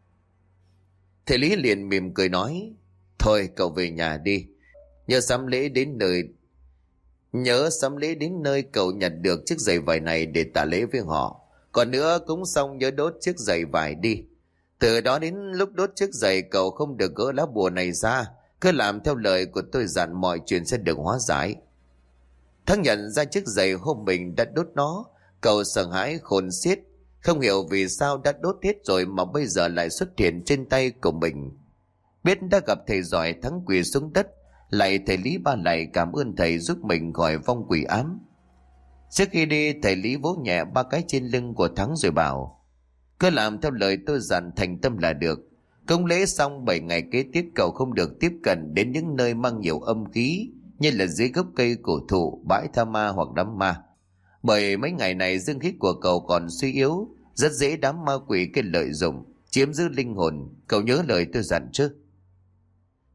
Thầy Lý liền mỉm cười nói. Thôi cậu về nhà đi. Nhớ sắm lễ đến nơi Nhớ sắm lễ đến nơi cậu nhặt được chiếc giày vải này để tả lễ với họ. Còn nữa, cúng xong nhớ đốt chiếc giày vải đi. Từ đó đến lúc đốt chiếc giày, cậu không được gỡ lá bùa này ra. Cứ làm theo lời của tôi dặn, mọi chuyện sẽ được hóa giải. Thắng nhận ra chiếc giày hôm mình đã đốt nó. Cậu sợ hãi khôn xiết, không hiểu vì sao đã đốt hết rồi mà bây giờ lại xuất hiện trên tay của mình. Biết đã gặp thầy giỏi, Thắng quỳ xuống đất, lại thầy Lý ba lạy cảm ơn thầy giúp mình khỏi vong quỷ ám. Trước khi đi, thầy Lý vỗ nhẹ ba cái trên lưng của Thắng rồi bảo. Cứ làm theo lời tôi dặn thành tâm là được. Công lễ xong bảy ngày kế tiếp, cậu không được tiếp cận đến những nơi mang nhiều âm khí, như là dưới gốc cây cổ thụ, bãi tha ma hoặc đám ma. Bởi mấy ngày này dương khí của cậu còn suy yếu, rất dễ đám ma quỷ cái lợi dụng chiếm giữ linh hồn. Cậu nhớ lời tôi dặn chứ?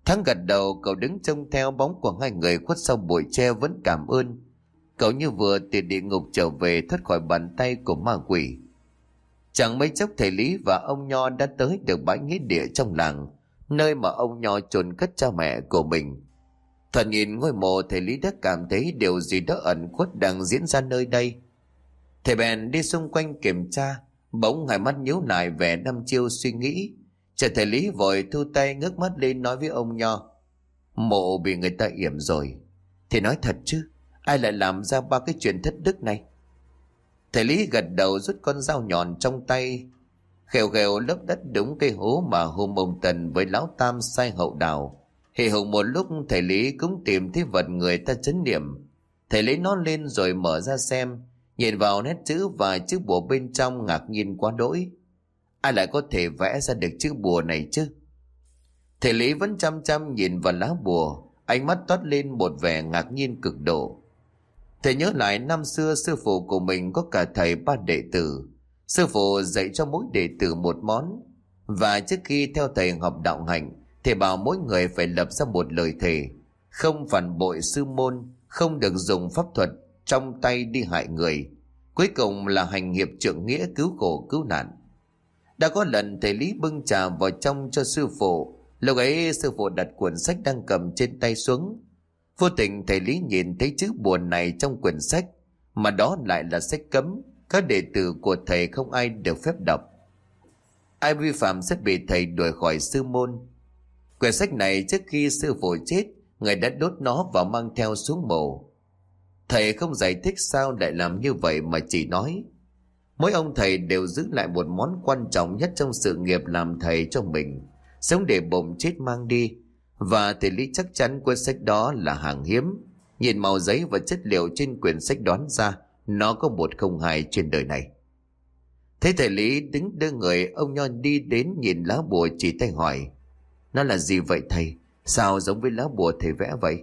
Thắng gật đầu, cậu đứng trông theo bóng của hai người khuất sau bụi tre vẫn cảm ơn. Cậu như vừa từ địa ngục trở về, thoát khỏi bàn tay của ma quỷ. Chẳng mấy chốc thầy Lý và ông Nho đã tới được bãi nghĩa địa trong làng, nơi mà ông Nho chôn cất cha mẹ của mình. Thoạt nhìn ngôi mộ, thầy Lý đã cảm thấy điều gì đó ẩn khuất đang diễn ra nơi đây. Thầy bèn đi xung quanh kiểm tra, bỗng hai mắt nhíu lại vẻ đăm chiêu suy nghĩ. Cha thầy Lý vội thu tay ngước mắt lên nói với ông Nho: Mộ bị người ta yểm rồi. Thì nói thật chứ, ai lại làm ra ba cái chuyện thất đức này? Thầy Lý gật đầu, rút con dao nhọn trong tay, khều khều lấp đất đúng cây hố mà hôm ông Tần với lão Tam sai hậu đào. Hì hục một lúc, thầy Lý cũng tìm thấy vật người ta trấn niệm. Thầy lấy nó lên rồi mở ra xem, nhìn vào nét chữ và chữ bùa bên trong, ngạc nhiên quá đỗi. Ai lại có thể vẽ ra được chữ bùa này chứ? Thầy Lý vẫn chăm chăm nhìn vào lá bùa, ánh mắt toát lên một vẻ ngạc nhiên cực độ. Thầy nhớ lại năm xưa sư phụ của mình có cả thầy ba đệ tử. Sư phụ dạy cho mỗi đệ tử một món, và trước khi theo thầy học đạo hạnh, thầy bảo mỗi người phải lập ra một lời thề: không phản bội sư môn, không được dùng pháp thuật trong tay đi hại người, cuối cùng là hành hiệp trượng nghĩa, cứu khổ cứu nạn. Đã có lần thầy Lý bưng trà vào trong cho sư phụ, lúc ấy sư phụ đặt cuốn sách đang cầm trên tay xuống. Vô tình thầy Lý nhìn thấy chữ bùa này trong quyển sách, mà đó lại là sách cấm, các đệ tử của thầy không ai được phép đọc. Ai vi phạm sẽ bị thầy đuổi khỏi sư môn. Quyển sách này trước khi sư phụ chết, người đã đốt nó và mang theo xuống mộ. Thầy không giải thích sao lại làm như vậy, mà chỉ nói mỗi ông thầy đều giữ lại một món quan trọng nhất trong sự nghiệp làm thầy cho mình, sống để bụng chết mang đi. Và thầy Lý chắc chắn cuốn sách đó là hàng hiếm. Nhìn màu giấy và chất liệu trên quyển sách đoán ra nó có một không hai trên đời này. Thấy thầy Lý đứng đưa người, ông Nho đi đến nhìn lá bùa, chỉ tay hỏi: Nó là gì vậy thầy? Sao giống với lá bùa thầy vẽ vậy?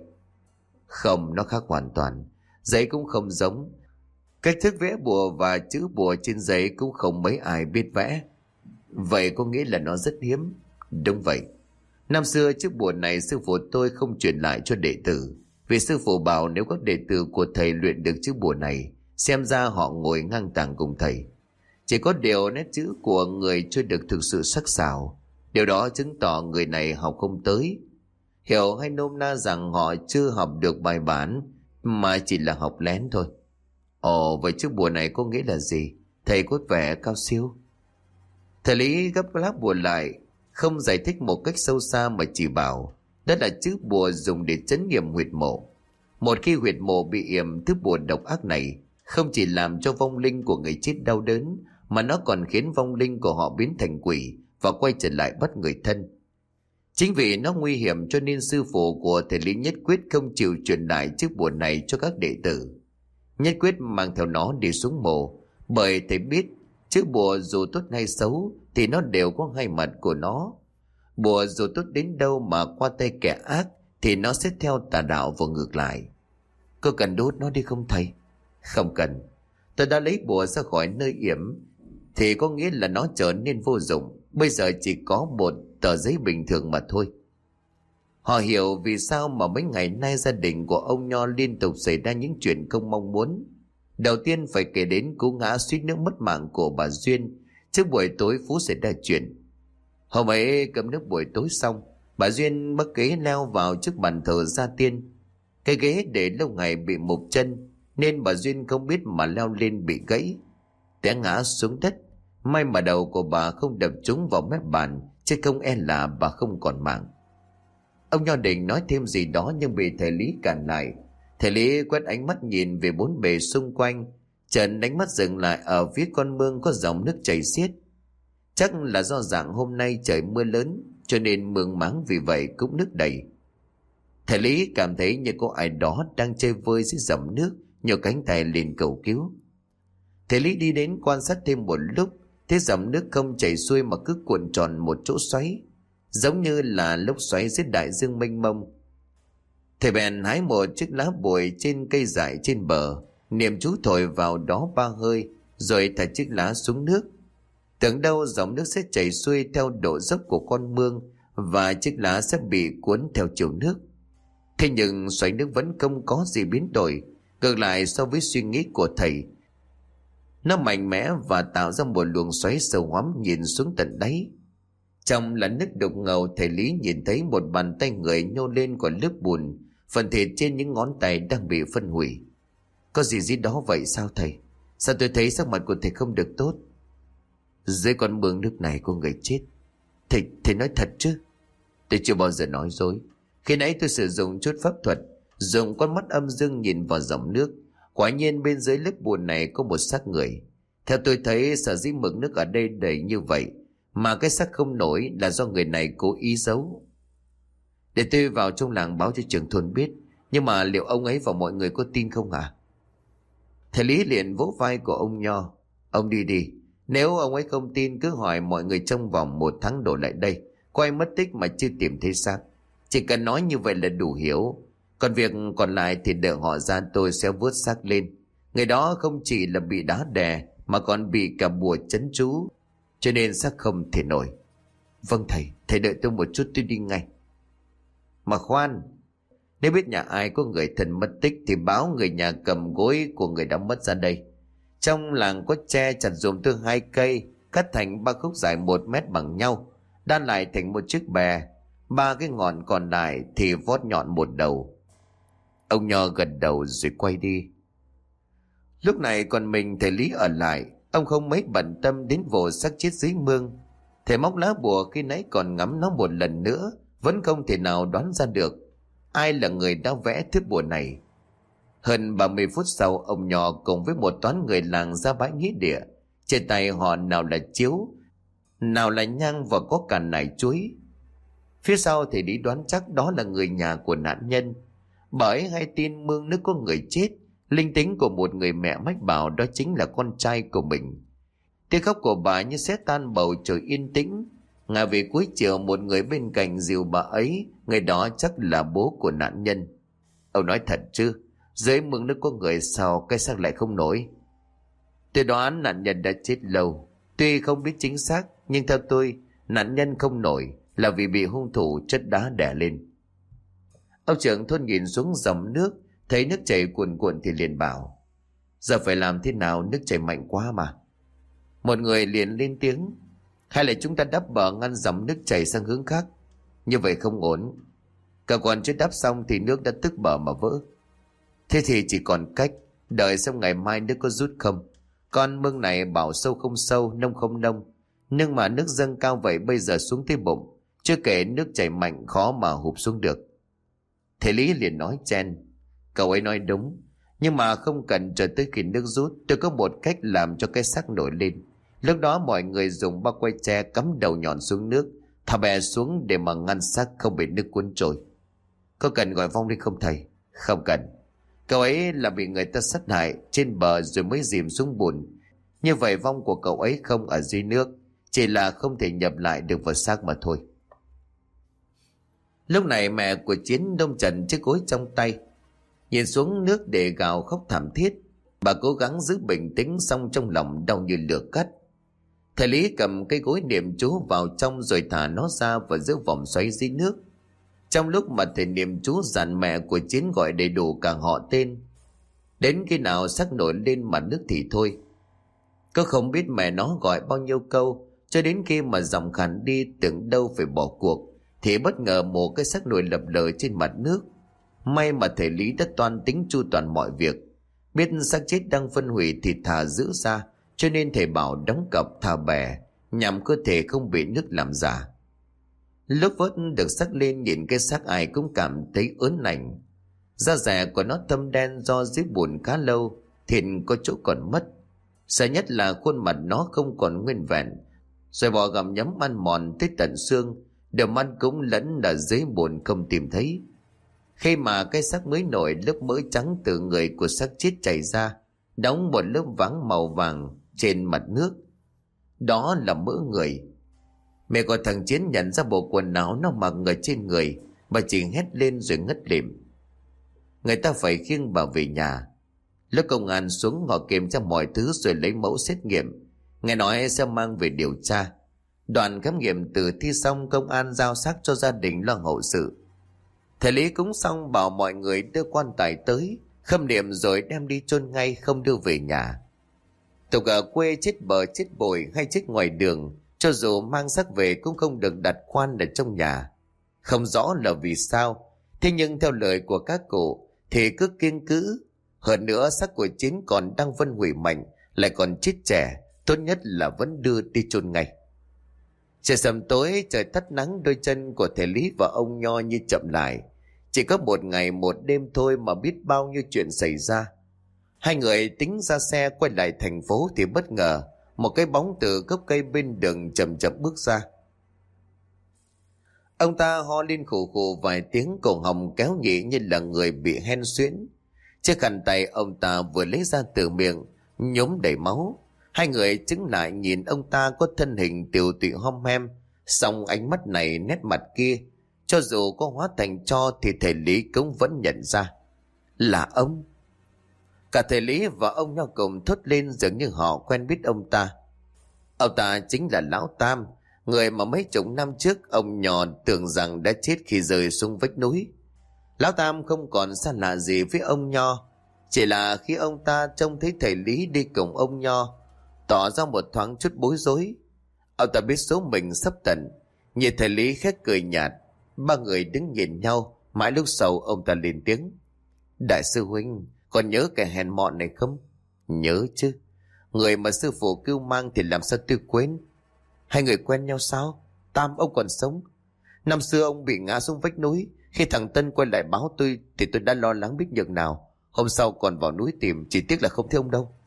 Không, nó khác hoàn toàn. Giấy cũng không giống. Cách thức vẽ bùa và chữ bùa trên giấy cũng không mấy ai biết vẽ. Vậy có nghĩa là nó rất hiếm. Đúng vậy. Năm xưa chiếc bùa này sư phụ tôi không truyền lại cho đệ tử, vì sư phụ bảo nếu các đệ tử của thầy luyện được chiếc bùa này, xem ra họ ngồi ngang tàng cùng thầy. Chỉ có điều nét chữ của người chưa được thực sự sắc sảo. Điều đó chứng tỏ người này học không tới. Hiểu hay nôm na rằng họ chưa học được bài bản, mà chỉ là học lén thôi. Ồ, vậy chiếc bùa này có nghĩa là gì? Thầy có vẻ cao siêu. Thầy Lý gấp lá bùa lại, không giải thích một cách sâu xa, mà chỉ bảo đó là chữ bùa dùng để trấn nghiệm huyệt mộ. Một khi huyệt mộ bị yểm, thứ bùa độc ác này không chỉ làm cho vong linh của người chết đau đớn, mà nó còn khiến vong linh của họ biến thành quỷ và quay trở lại bắt người thân. Chính vì nó nguy hiểm cho nên sư phụ của thầy Lý nhất quyết không chịu truyền lại chiếc bùa này cho các đệ tử. Nhất quyết mang theo nó đi xuống mộ, bởi thầy biết chiếc bùa dù tốt hay xấu thì nó đều có hai mặt của nó. Bùa dù tốt đến đâu mà qua tay kẻ ác thì nó sẽ theo tà đạo và ngược lại. Có cần đốt nó đi không thầy? Không cần. Tôi đã lấy bùa ra khỏi nơi yểm thì có nghĩa là nó trở nên vô dụng. Bây giờ chỉ có một tờ giấy bình thường mà thôi. Họ hiểu vì sao mà mấy ngày nay gia đình của ông Nho liên tục xảy ra những chuyện không mong muốn. Đầu tiên phải kể đến cú ngã suýt nước mất mạng của bà Duyên trước buổi tối Phú xảy ra chuyện. Hôm ấy cơm nước buổi tối xong, bà Duyên bắt ghế leo vào trước bàn thờ gia tiên. Cái ghế để lâu ngày bị mục chân nên bà Duyên không biết mà leo lên bị gãy, té ngã xuống đất. May mà đầu của bà không đập trúng vào mép bàn, chứ không e là bà không còn mạng. Ông Nho định nói thêm gì đó nhưng bị thầy Lý cản lại. Thầy Lý quét ánh mắt nhìn về bốn bề xung quanh, chợt ánh mắt dừng lại ở phía con mương có dòng nước chảy xiết. Chắc là do dạng hôm nay trời mưa lớn cho nên mương máng vì vậy cũng nước đầy. Thầy Lý cảm thấy như có ai đó đang chơi vơi dưới dòng nước, nhổ cánh tay lên cầu cứu. Thầy Lý đi đến quan sát thêm một lúc, thấy dòng nước không chảy xuôi mà cứ cuộn tròn một chỗ xoáy, giống như là lốc xoáy dưới đại dương mênh mông. Thầy bèn hái một chiếc lá bùi trên cây dại trên bờ, niệm chú thổi vào đó ba hơi, rồi thả chiếc lá xuống nước. Tưởng đâu dòng nước sẽ chảy xuôi theo độ dốc của con mương và chiếc lá sẽ bị cuốn theo chiều nước. Thế nhưng xoáy nước vẫn không có gì biến đổi, ngược lại so với suy nghĩ của thầy. Nó mạnh mẽ và tạo ra một luồng xoáy sâu hoắm nhìn xuống tận đáy. Trong làn nước đục ngầu, thầy Lý nhìn thấy một bàn tay người nhô lên khỏi lớp bùn, phần thịt trên những ngón tay đang bị phân hủy. Có gì gì đó vậy sao thầy? Sao tôi thấy sắc mặt của thầy không được tốt? Dưới con mương nước này có người chết. Thầy, thầy nói thật chứ? Tôi chưa bao giờ nói dối. Khi nãy tôi sử dụng chút pháp thuật, dùng con mắt âm dương nhìn vào dòng nước. Quả nhiên bên dưới lớp bùn này có một xác người. Theo tôi thấy, sở dĩ mực nước ở đây đầy như vậy mà cái xác không nổi là do người này cố ý giấu. Để tôi vào trong làng báo cho trưởng thôn biết. Nhưng mà liệu ông ấy và mọi người có tin không à? Thầy Lý liền vỗ vai của ông Nho. Ông đi đi. Nếu ông ấy không tin, cứ hỏi mọi người trong vòng một tháng đổ lại đây. Có ai mất tích mà chưa tìm thấy xác. Chỉ cần nói như vậy là đủ hiểu. Còn việc còn lại thì đợi họ ra, tôi sẽ vớt xác lên. Người đó không chỉ là bị đá đè mà còn bị cả bùa trấn chú, cho nên xác không thể nổi. Vâng thầy, thầy đợi tôi một chút, tôi đi ngay. Mà khoan, nếu biết nhà ai có người thân mất tích thì báo người nhà cầm gối của người đã mất ra đây. Trong làng có tre chặt dùm tôi hai cây, cắt thành ba khúc dài một mét bằng nhau, đan lại thành một chiếc bè. Ba cái ngọn còn lại thì vót nhọn một đầu. Ông Nho gật đầu rồi quay đi. Lúc này còn mình thầy Lý ở lại. Ông không mấy bận tâm đến vụ xác chết dưới mương. Thầy móc lá bùa khi nãy còn ngắm nó một lần nữa, vẫn không thể nào đoán ra được ai là người đã vẽ thứ bùa này. Hơn ba mươi phút sau, ông Nho cùng với một toán người làng ra bãi nghĩa địa. Trên tay họ nào là chiếu, nào là nhang và có cả nải chuối. Phía sau thì Lý đoán chắc đó là người nhà của nạn nhân. Bởi hay tin mương nước có người chết, linh tính của một người mẹ mách bảo đó chính là con trai của mình. Tiếng khóc của bà như sẽ tan bầu trời yên tĩnh. Ngả về cuối chiều, một người bên cạnh dìu bà ấy, người đó chắc là bố của nạn nhân. Ông nói thật chứ? Dưới mương nước có người sao cái xác lại không nổi? Tôi đoán nạn nhân đã chết lâu. Tuy không biết chính xác, nhưng theo tôi, nạn nhân không nổi là vì bị hung thủ chất đá đè lên. Ông trưởng thôn nhìn xuống dòng nước, thấy nước chảy cuồn cuộn thì liền bảo: Giờ phải làm thế nào, nước chảy mạnh quá mà. Một người liền lên tiếng: Hay là chúng ta đắp bờ ngăn dòng nước chảy sang hướng khác? Như vậy không ổn. Cả còn chưa đắp xong thì nước đã tức bờ mà vỡ. Thế thì chỉ còn cách đợi xem ngày mai nước có rút không. Con mương này bảo sâu không sâu, nông không nông, nhưng mà nước dâng cao vậy bây giờ xuống tới bụng, chưa kể nước chảy mạnh khó mà hụp xuống được. Thầy Lý liền nói chen: Cậu ấy nói đúng, nhưng mà không cần chờ tới khi nước rút. Tôi có một cách làm cho cái xác nổi lên. Lúc đó mọi người dùng bao quay tre cắm đầu nhọn xuống nước, thả bè xuống để mà ngăn xác không bị nước cuốn trôi. Có cần gọi vong đi không thầy? Không cần. Cậu ấy là bị người ta sát hại trên bờ rồi mới dìm xuống bùn. Như vậy vong của cậu ấy không ở dưới nước, chỉ là không thể nhập lại được vào xác mà thôi. Lúc này mẹ của Chiến đông trần chiếc gối trong tay, nhìn xuống nước để gào khóc thảm thiết. Bà cố gắng giữ bình tĩnh, xong trong lòng đau như lửa cắt. Thầy Lý cầm cây gối niệm chú vào trong rồi thả nó ra và giữ vòng xoáy dưới nước. Trong lúc mà thầy niệm chú dặn mẹ của Chiến gọi đầy đủ cả họ tên, đến khi nào xác nổi lên mặt nước thì thôi. Có không biết mẹ nó gọi bao nhiêu câu, cho đến khi mà giọng khàn đi tưởng đâu phải bỏ cuộc, thì bất ngờ một cái xác nổi lập lờ trên mặt nước. May mà thầy Lý đã toan tính chu toàn mọi việc, biết xác chết đang phân hủy thì thả giữ ra, cho nên thầy bảo đóng cọc thả bè, nhằm cơ thể không bị nước làm giả. Lúc vớt được xác lên, nhìn cái xác ai cũng cảm thấy ớn lạnh. Da dẻ của nó thâm đen do dưới bùn khá lâu, thịt có chỗ còn mất. Sợ nhất là khuôn mặt nó không còn nguyên vẹn, rồi bò gặm nhấm ăn mòn tới tận xương, đờm ăn cũng lẫn ở dưới bùn không tìm thấy. Khi mà cái xác mới nổi, lớp mỡ trắng từ người của xác chết chảy ra, đóng một lớp váng màu vàng trên mặt nước. Đó là mỡ người. Mẹ của thằng Chiến nhận ra bộ quần áo nó mặc ở trên người, bà chỉ hét lên rồi ngất lịm. Người ta phải khiêng bà về nhà. Lúc công an xuống, họ kiểm tra mọi thứ rồi lấy mẫu xét nghiệm, nghe nói sẽ mang về điều tra. Đoàn khám nghiệm tử thi xong, công an giao xác cho gia đình lo hậu sự. Thầy Lý cúng xong bảo mọi người đưa quan tài tới, khâm niệm rồi đem đi chôn ngay, không đưa về nhà. Tục ở quê chết bờ chết bội hay chết ngoài đường, cho dù mang xác về cũng không được đặt quan ở trong nhà. Không rõ là vì sao, thế nhưng theo lời của các cụ thì cứ kiêng cữ. Hơn nữa xác của Chín còn đang phân hủy mạnh, lại còn chết trẻ, tốt nhất là vẫn đưa đi chôn ngay. Trời sầm tối, trời tắt nắng, đôi chân của thầy Lý và ông Nho như chậm lại. Chỉ có một ngày một đêm thôi mà biết bao nhiêu chuyện xảy ra. Hai người tính ra xe quay lại thành phố thì bất ngờ một cái bóng từ gốc cây bên đường chậm chậm bước ra. Ông ta ho lên khủ khủ vài tiếng, cổ họng kéo nhị như là người bị hen suyễn. Chiếc khăn tay ông ta vừa lấy ra từ miệng nhốm đầy máu. Hai người chứng lại nhìn ông ta có thân hình tiều tụy hom hem, song ánh mắt này nét mặt kia, cho dù có hóa thành tro thì thầy Lý cũng vẫn nhận ra là ông. Cả thầy Lý và ông Nho cùng thốt lên, dường như họ quen biết ông ta. Ông ta chính là Lão Tam, người mà mấy chục năm trước ông Nho tưởng rằng đã chết khi rơi xuống vách núi. Lão Tam không còn xa lạ gì với ông Nho, chỉ là khi ông ta trông thấy thầy Lý đi cùng ông Nho, tỏ ra một thoáng chút bối rối. Ông ta biết số mình sắp tận, nhìn thầy Lý khét cười nhạt. Ba người đứng nhìn nhau, mãi lúc sau ông ta lên tiếng: Đại sư huynh, còn nhớ kẻ hèn mọn này không? Nhớ chứ, người mà sư phụ cứu mang thì làm sao tôi quên. Hai người quen nhau sao? Tam, ông còn sống. Năm xưa ông bị ngã xuống vách núi, khi thằng Tân quay lại báo tôi thì tôi đã lo lắng biết nhường nào. Hôm sau còn vào núi tìm, chỉ tiếc là không thấy ông đâu.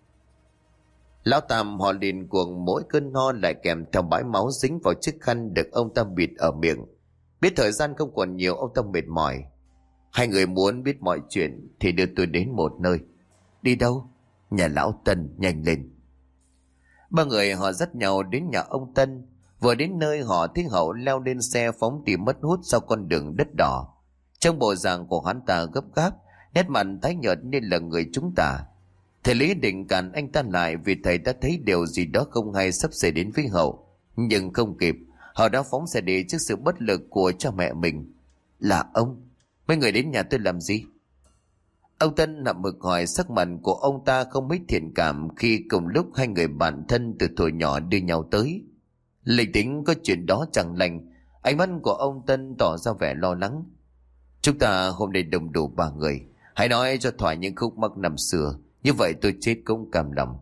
Lão Tam họ liền cuồng, mỗi cơn ho lại kèm theo bãi máu dính vào chiếc khăn được ông ta bịt ở miệng. Biết thời gian không còn nhiều, ông ta mệt mỏi. Hai người muốn biết mọi chuyện thì đưa tôi đến một nơi. Đi đâu? Nhà lão Tân, nhanh lên. Ba người họ dắt nhau đến nhà ông Tân. Vừa đến nơi họ thấy Hậu leo lên xe phóng đi mất hút sau con đường đất đỏ. Trong bộ dạng của hắn ta gấp gáp, nét mặt tái nhợt nên là người chúng ta. Thầy Lý định cản anh ta lại vì thầy đã thấy điều gì đó không hay sắp xảy đến với Hậu. Nhưng không kịp, họ đã phóng xe đi trước sự bất lực của cha mẹ mình. Là ông, mấy người đến nhà tôi làm gì? Ông Tân nằm mực hỏi, sắc mặt của ông ta không mấy thiện cảm khi cùng lúc hai người bạn thân từ thuở nhỏ đưa nhau tới. Linh tính có chuyện đó chẳng lành, ánh mắt của ông Tân tỏ ra vẻ lo lắng. Chúng ta hôm nay đồng đủ ba người, hãy nói cho thoải những khúc mắc năm xưa, như vậy tôi chết cũng cam lòng.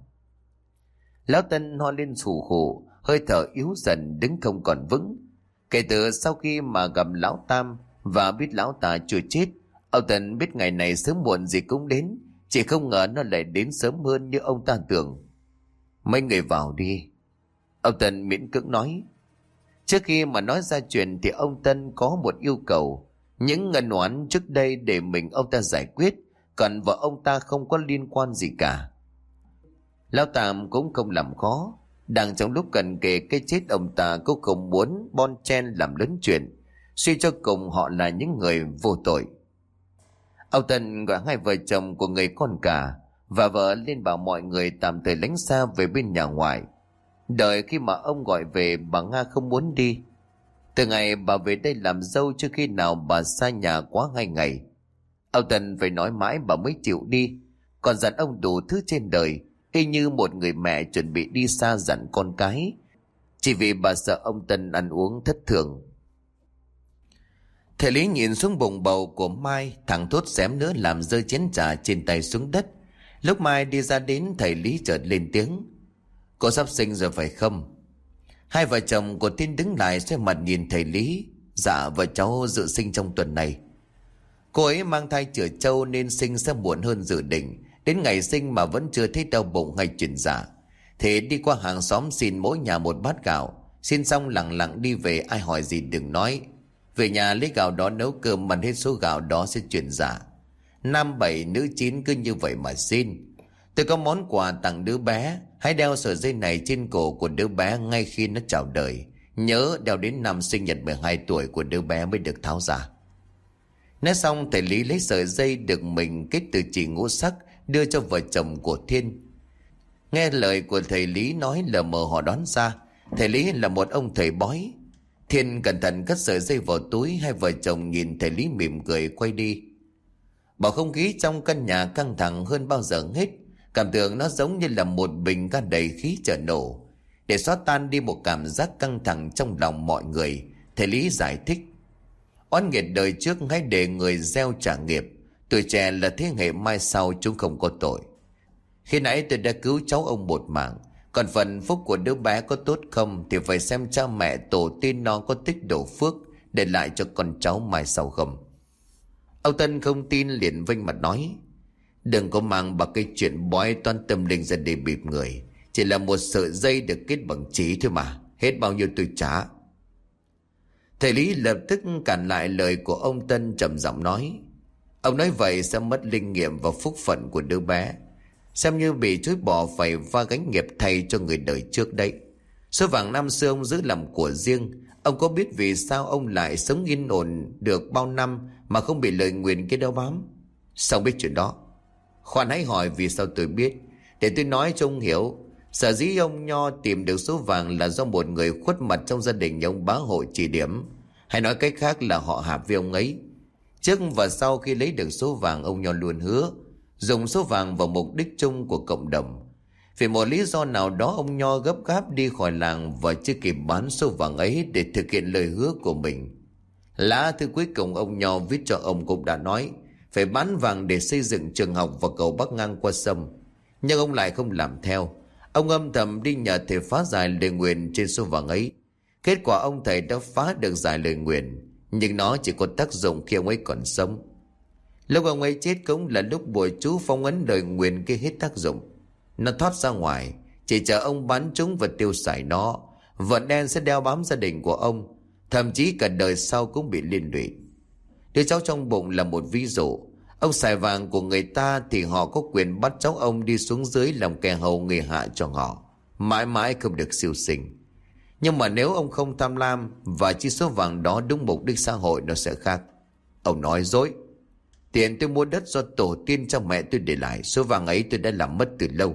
Lão Tân ho lên sù khụ, hơi thở yếu dần, đứng không còn vững. Kể từ sau khi mà gặp Lão Tam và biết lão ta chưa chết, ông Tân biết ngày này sớm muộn gì cũng đến, chỉ không ngờ nó lại đến sớm hơn như ông ta tưởng. Mấy người vào đi, ông Tân miễn cưỡng nói. Trước khi mà nói ra chuyện thì ông Tân có một yêu cầu. Những ngân oán trước đây để mình ông ta giải quyết, còn vợ ông ta không có liên quan gì cả. Lão Tam cũng không làm khó. Đang trong lúc cần kề cái chết, ông ta cũng không muốn bon chen làm lớn chuyện, suy cho cùng họ là những người vô tội. Ông Tân gọi hai vợ chồng của người con cả và vợ lên bảo mọi người tạm thời lánh xa về bên nhà ngoại. Đợi khi mà ông gọi về, bà Nga không muốn đi. Từ ngày bà về đây làm dâu, trước khi nào bà xa nhà quá hai ngày. Ông Tân phải nói mãi bà mới chịu đi, còn dặn ông đủ thứ trên đời, y như một người mẹ chuẩn bị đi xa dặn con cái, chỉ vì bà sợ ông Tân ăn uống thất thường. Thầy Lý nhìn xuống bụng bầu của Mai, thằng thốt xém nữa làm rơi chén trà trên tay xuống đất. Lúc Mai đi ra đến, thầy Lý chợt lên tiếng: Cô sắp sinh rồi phải không? Hai vợ chồng của Tiên đứng lại xoay mặt nhìn thầy Lý. Dạ, vợ cháu dự sinh trong tuần này. Cô ấy mang thai chữa trâu nên sinh sẽ muộn hơn dự định. Đến ngày sinh mà vẫn chưa thấy đau bụng hay chuyển dạ, thì đi qua hàng xóm xin mỗi nhà một bát gạo. Xin xong lặng lặng đi về, ai hỏi gì đừng nói. Về nhà lấy gạo đó nấu cơm, ăn hết số gạo đó sẽ chuyển dạ. Nam bảy nữ chín cứ như vậy mà xin. Tôi có món quà tặng đứa bé. Hãy đeo sợi dây này trên cổ của đứa bé ngay khi nó chào đời. Nhớ đeo đến năm sinh nhật mười hai tuổi của đứa bé mới được tháo ra. Nói xong, thầy Lý lấy sợi dây được mình kết từ chỉ ngũ sắc đưa cho vợ chồng của Thiên. Nghe lời của thầy Lý nói, lờ mờ họ đoán ra Thầy Lý là một ông thầy bói. Thiên cẩn thận cất sợi dây vào túi. Hai vợ chồng nhìn thầy Lý mỉm cười quay đi. Bầu không khí trong căn nhà căng thẳng hơn bao giờ hết. Cảm tưởng nó giống như là một bình ga đầy khí chở nổ. Để xóa tan đi một cảm giác căng thẳng trong lòng mọi người, thầy Lý giải thích: oán nghiệt đời trước hãy để người gieo trả nghiệp. Tuổi trẻ là thế hệ mai sau, chúng không có tội. Khi nãy tôi đã cứu cháu ông một mạng, còn phần phúc của đứa bé có tốt không thì phải xem cha mẹ tổ tiên nó có tích độ phước để lại cho con cháu mai sau không. Ông Tân không tin, liền vênh mặt nói: đừng có mang bằng cái chuyện bói toán tâm linh ra để bịp người. Chỉ là một sợi dây được kết bằng trí thôi mà, hết bao nhiêu tôi trả. Thầy Lý lập tức cản lại lời của ông Tân, trầm giọng nói: ông nói vậy sẽ mất linh nghiệm và phúc phận của đứa bé, xem như bị chối bỏ phải va gánh nghiệp thay cho người đời trước đấy. Số vàng năm xưa ông giữ làm của riêng. Ông có biết vì sao ông lại sống yên ổn được bao năm mà không bị lời nguyền cái đeo bám? Sao biết chuyện đó? Khoan hãy hỏi vì sao tôi biết, để tôi nói cho ông hiểu. Sở dĩ ông Nho tìm được số vàng là do một người khuất mặt trong gia đình ông bá hộ chỉ điểm, hay nói cách khác là họ Hạp với ông ấy. Trước và sau khi lấy được số vàng, ông Nho luôn hứa dùng số vàng vào mục đích chung của cộng đồng. Vì một lý do nào đó, ông Nho gấp gáp đi khỏi làng và chưa kịp bán số vàng ấy để thực hiện lời hứa của mình. Lá thư cuối cùng ông Nho viết cho ông cũng đã nói phải bán vàng để xây dựng trường học và cầu bắc ngang qua sông, nhưng ông lại không làm theo. Ông âm thầm đi nhờ thầy phá giải lời nguyền trên số vàng ấy. Kết quả ông thầy đã phá được giải lời nguyền, nhưng nó chỉ có tác dụng khi ông ấy còn sống. Lúc ông ấy chết cũng là lúc bùa chú phong ấn lời nguyền kia hết tác dụng. Nó thoát ra ngoài, chỉ chờ ông bán chúng và tiêu xài nó. Vận đen sẽ đeo bám gia đình của ông, thậm chí cả đời sau cũng bị liên lụy. Đứa cháu trong bụng là một ví dụ. Ông xài vàng của người ta thì họ có quyền bắt cháu ông đi xuống dưới làm kẻ hầu người hạ cho họ, mãi mãi không được siêu sinh. Nhưng mà nếu ông không tham lam và chi số vàng đó đúng mục đích xã hội, nó sẽ khác. Ông nói dối. Tiền tôi mua đất do tổ tiên cha mẹ tôi để lại, số vàng ấy tôi đã làm mất từ lâu.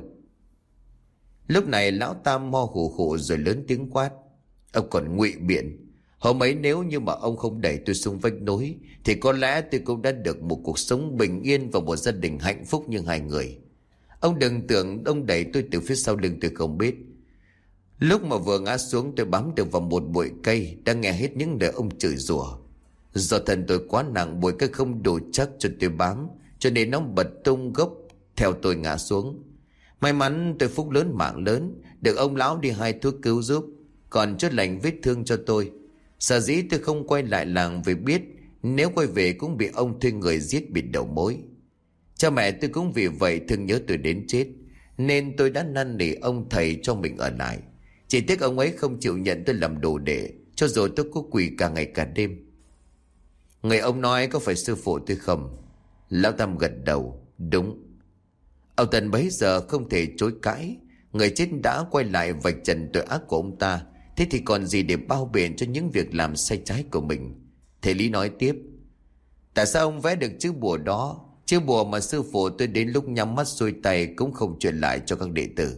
Lúc này lão Tam mo hù hù rồi lớn tiếng quát. Ông còn ngụy biện. Hôm ấy nếu như mà ông không đẩy tôi xuống vách núi thì có lẽ tôi cũng đã được một cuộc sống bình yên và một gia đình hạnh phúc như hai người. Ông đừng tưởng ông đẩy tôi từ phía sau lưng tôi không biết. Lúc mà vừa ngã xuống tôi bám được vào một bụi cây, đã nghe hết những lời ông chửi rủa. Do thân tôi quá nặng, bụi cây không đủ chắc cho tôi bám, cho nên nó bật tung gốc theo tôi ngã xuống. May mắn tôi phúc lớn mạng lớn, được ông lão đi hai thuốc cứu giúp, còn chữa lành vết thương cho tôi. Sở dĩ tôi không quay lại làng vì biết nếu quay về cũng bị ông thuê người giết bịt đầu mối. Cha mẹ tôi cũng vì vậy thương nhớ tôi đến chết, nên tôi đã năn nỉ ông thầy cho mình ở lại. Chỉ tiếc ông ấy không chịu nhận tôi làm đồ đệ, cho dù tôi có quỳ cả ngày cả đêm. Người ông nói có phải sư phụ tôi không? Lão Tam gật đầu. Đúng. Ông Tân bấy giờ không thể chối cãi. Người chết đã quay lại vạch trần tội ác của ông ta, thế thì còn gì để bao biện cho những việc làm sai trái của mình. Thầy Lý nói tiếp. Tại sao ông vẽ được chữ bùa đó? Chữ bùa mà sư phụ tôi đến lúc nhắm mắt xuôi tay cũng không truyền lại cho các đệ tử.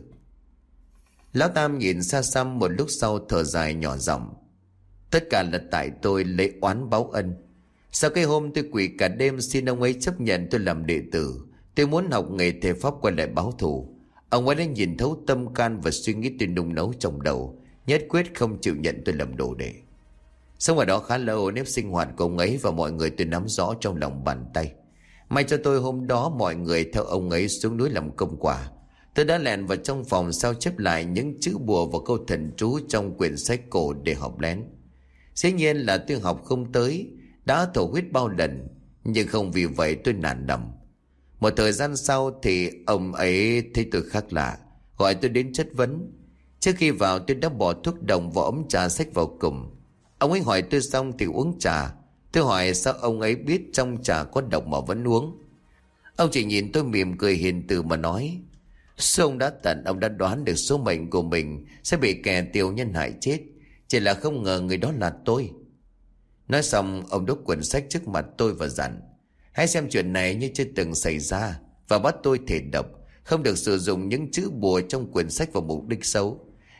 Lão Tam nhìn xa xăm một lúc sau thở dài nhỏ giọng. Tất cả là tại tôi lấy oán báo ân. Sau cái hôm tôi quỳ cả đêm xin ông ấy chấp nhận tôi làm đệ tử, tôi muốn học nghề thầy pháp quay lại báo thù. Ông ấy đã nhìn thấu tâm can và suy nghĩ tôi nung nấu trong đầu, nhất quyết không chịu nhận tôi làm đồ đệ. Sống ở đó khá lâu, nếp sinh hoạt của ông ấy và mọi người tôi nắm rõ trong lòng bàn tay. May cho tôi hôm đó mọi người theo ông ấy xuống núi làm công quả. Tôi đã lèn vào trong phòng sao chép lại những chữ bùa và câu thần chú trong quyển sách cổ để học lén. Dĩ nhiên là tôi học không tới, đã thổ huyết bao lần, nhưng không vì vậy tôi nản lòng. Một thời gian sau thì ông ấy thấy tôi khác lạ, gọi tôi đến chất vấn. Trước khi vào tôi đã bỏ thuốc đồng vào ấm trà xách vào cùng. Ông ấy hỏi tôi xong thì uống trà. Tôi hỏi sao ông ấy biết trong trà có độc mà vẫn uống. Ông chỉ nhìn tôi mỉm cười hiền từ mà nói. Số ông đã tận, ông đã đoán được số mệnh của mình sẽ bị kẻ tiểu nhân hại chết, chỉ là không ngờ người đó là tôi. Nói xong ông đốt quyển sách trước mặt tôi và dặn. Hãy xem chuyện này như chưa từng xảy ra, và bắt tôi thề độc không được sử dụng những chữ bùa trong quyển sách vào mục đích xấu.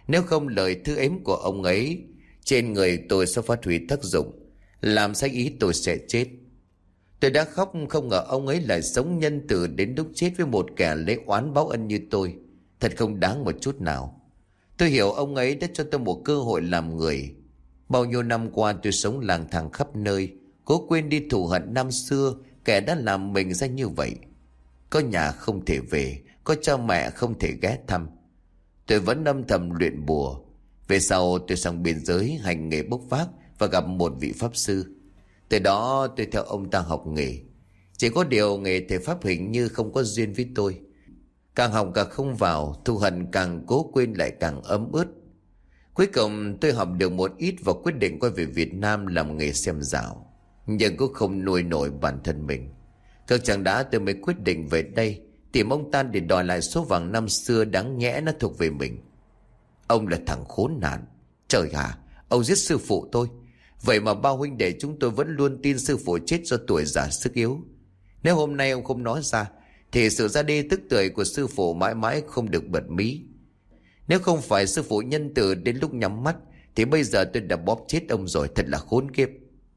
Nếu không lời thư ếm của ông ấy trên người tôi sẽ phát huy tác dụng, làm sai ý tôi sẽ chết. Tôi đã khóc không ngờ ông ấy lại sống nhân từ đến lúc chết với một kẻ lấy oán báo ân như tôi. Thật không đáng một chút nào. Tôi hiểu ông ấy đã cho tôi một cơ hội làm người. Bao nhiêu năm qua tôi sống lang thang khắp nơi, cố quên đi thù hận năm xưa kẻ đã làm mình ra như vậy. Có nhà không thể về, có cha mẹ không thể ghé thăm. Tôi vẫn âm thầm luyện bùa. Về sau tôi sang biên giới hành nghề bốc vác và gặp một vị pháp sư. Từ đó tôi theo ông ta học nghề. Chỉ có điều nghề thầy pháp hình như không có duyên với tôi. Càng học càng không vào, thù hận càng cố quên lại càng ấm ướt. Cuối cùng tôi học được một ít và quyết định quay về Việt Nam làm nghề xem dạo. Nhưng cũng không nuôi nổi bản thân mình. Cực chẳng đã tôi mới quyết định về đây tìm ông ta để đòi lại số vàng năm xưa đáng nhẽ nó thuộc về mình. Ông là thằng khốn nạn. Trời ạ, ông giết sư phụ tôi. Vậy mà bao huynh đệ chúng tôi vẫn luôn tin sư phụ chết do tuổi già sức yếu. Nếu hôm nay ông không nói ra thì sự ra đi tức tưởi của sư phụ mãi mãi không được bật mí. Nếu không phải sư phụ nhân từ đến lúc nhắm mắt thì bây giờ tôi đã bóp chết ông rồi. Thật là khốn kiếp.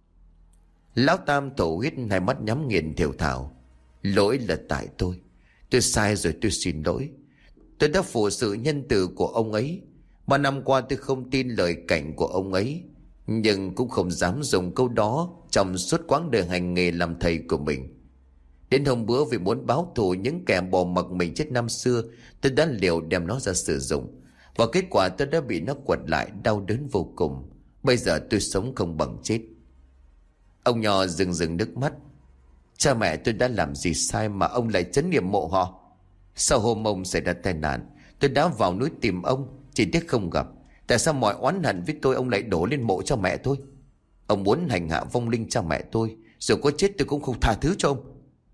Lão Tam thổ huyết, hai mắt nhắm nghiền thều thào. Lỗi là tại tôi. Tôi sai rồi, tôi xin lỗi. Tôi đã phụ sự nhân từ của ông ấy. Ba năm qua tôi không tin lời cảnh của ông ấy, nhưng cũng không dám dùng câu đó trong suốt quãng đời hành nghề làm thầy của mình. Đến hôm bữa vì muốn báo thù những kẻ bỏ mặc mình chết năm xưa, tôi đã liều đem nó ra sử dụng. Và kết quả tôi đã bị nó quật lại, đau đớn vô cùng. Bây giờ tôi sống không bằng chết. Ông Nho rưng rưng nước mắt. Cha mẹ tôi đã làm gì sai mà ông lại trấn niệm mộ họ? Sau hôm ông xảy ra tai nạn, tôi đã vào núi tìm ông, chỉ tiếc không gặp. Tại sao mọi oán hận với tôi ông lại đổ lên mộ cho mẹ tôi? Ông muốn hành hạ vong linh cha mẹ tôi, rồi có chết tôi cũng không tha thứ cho ông.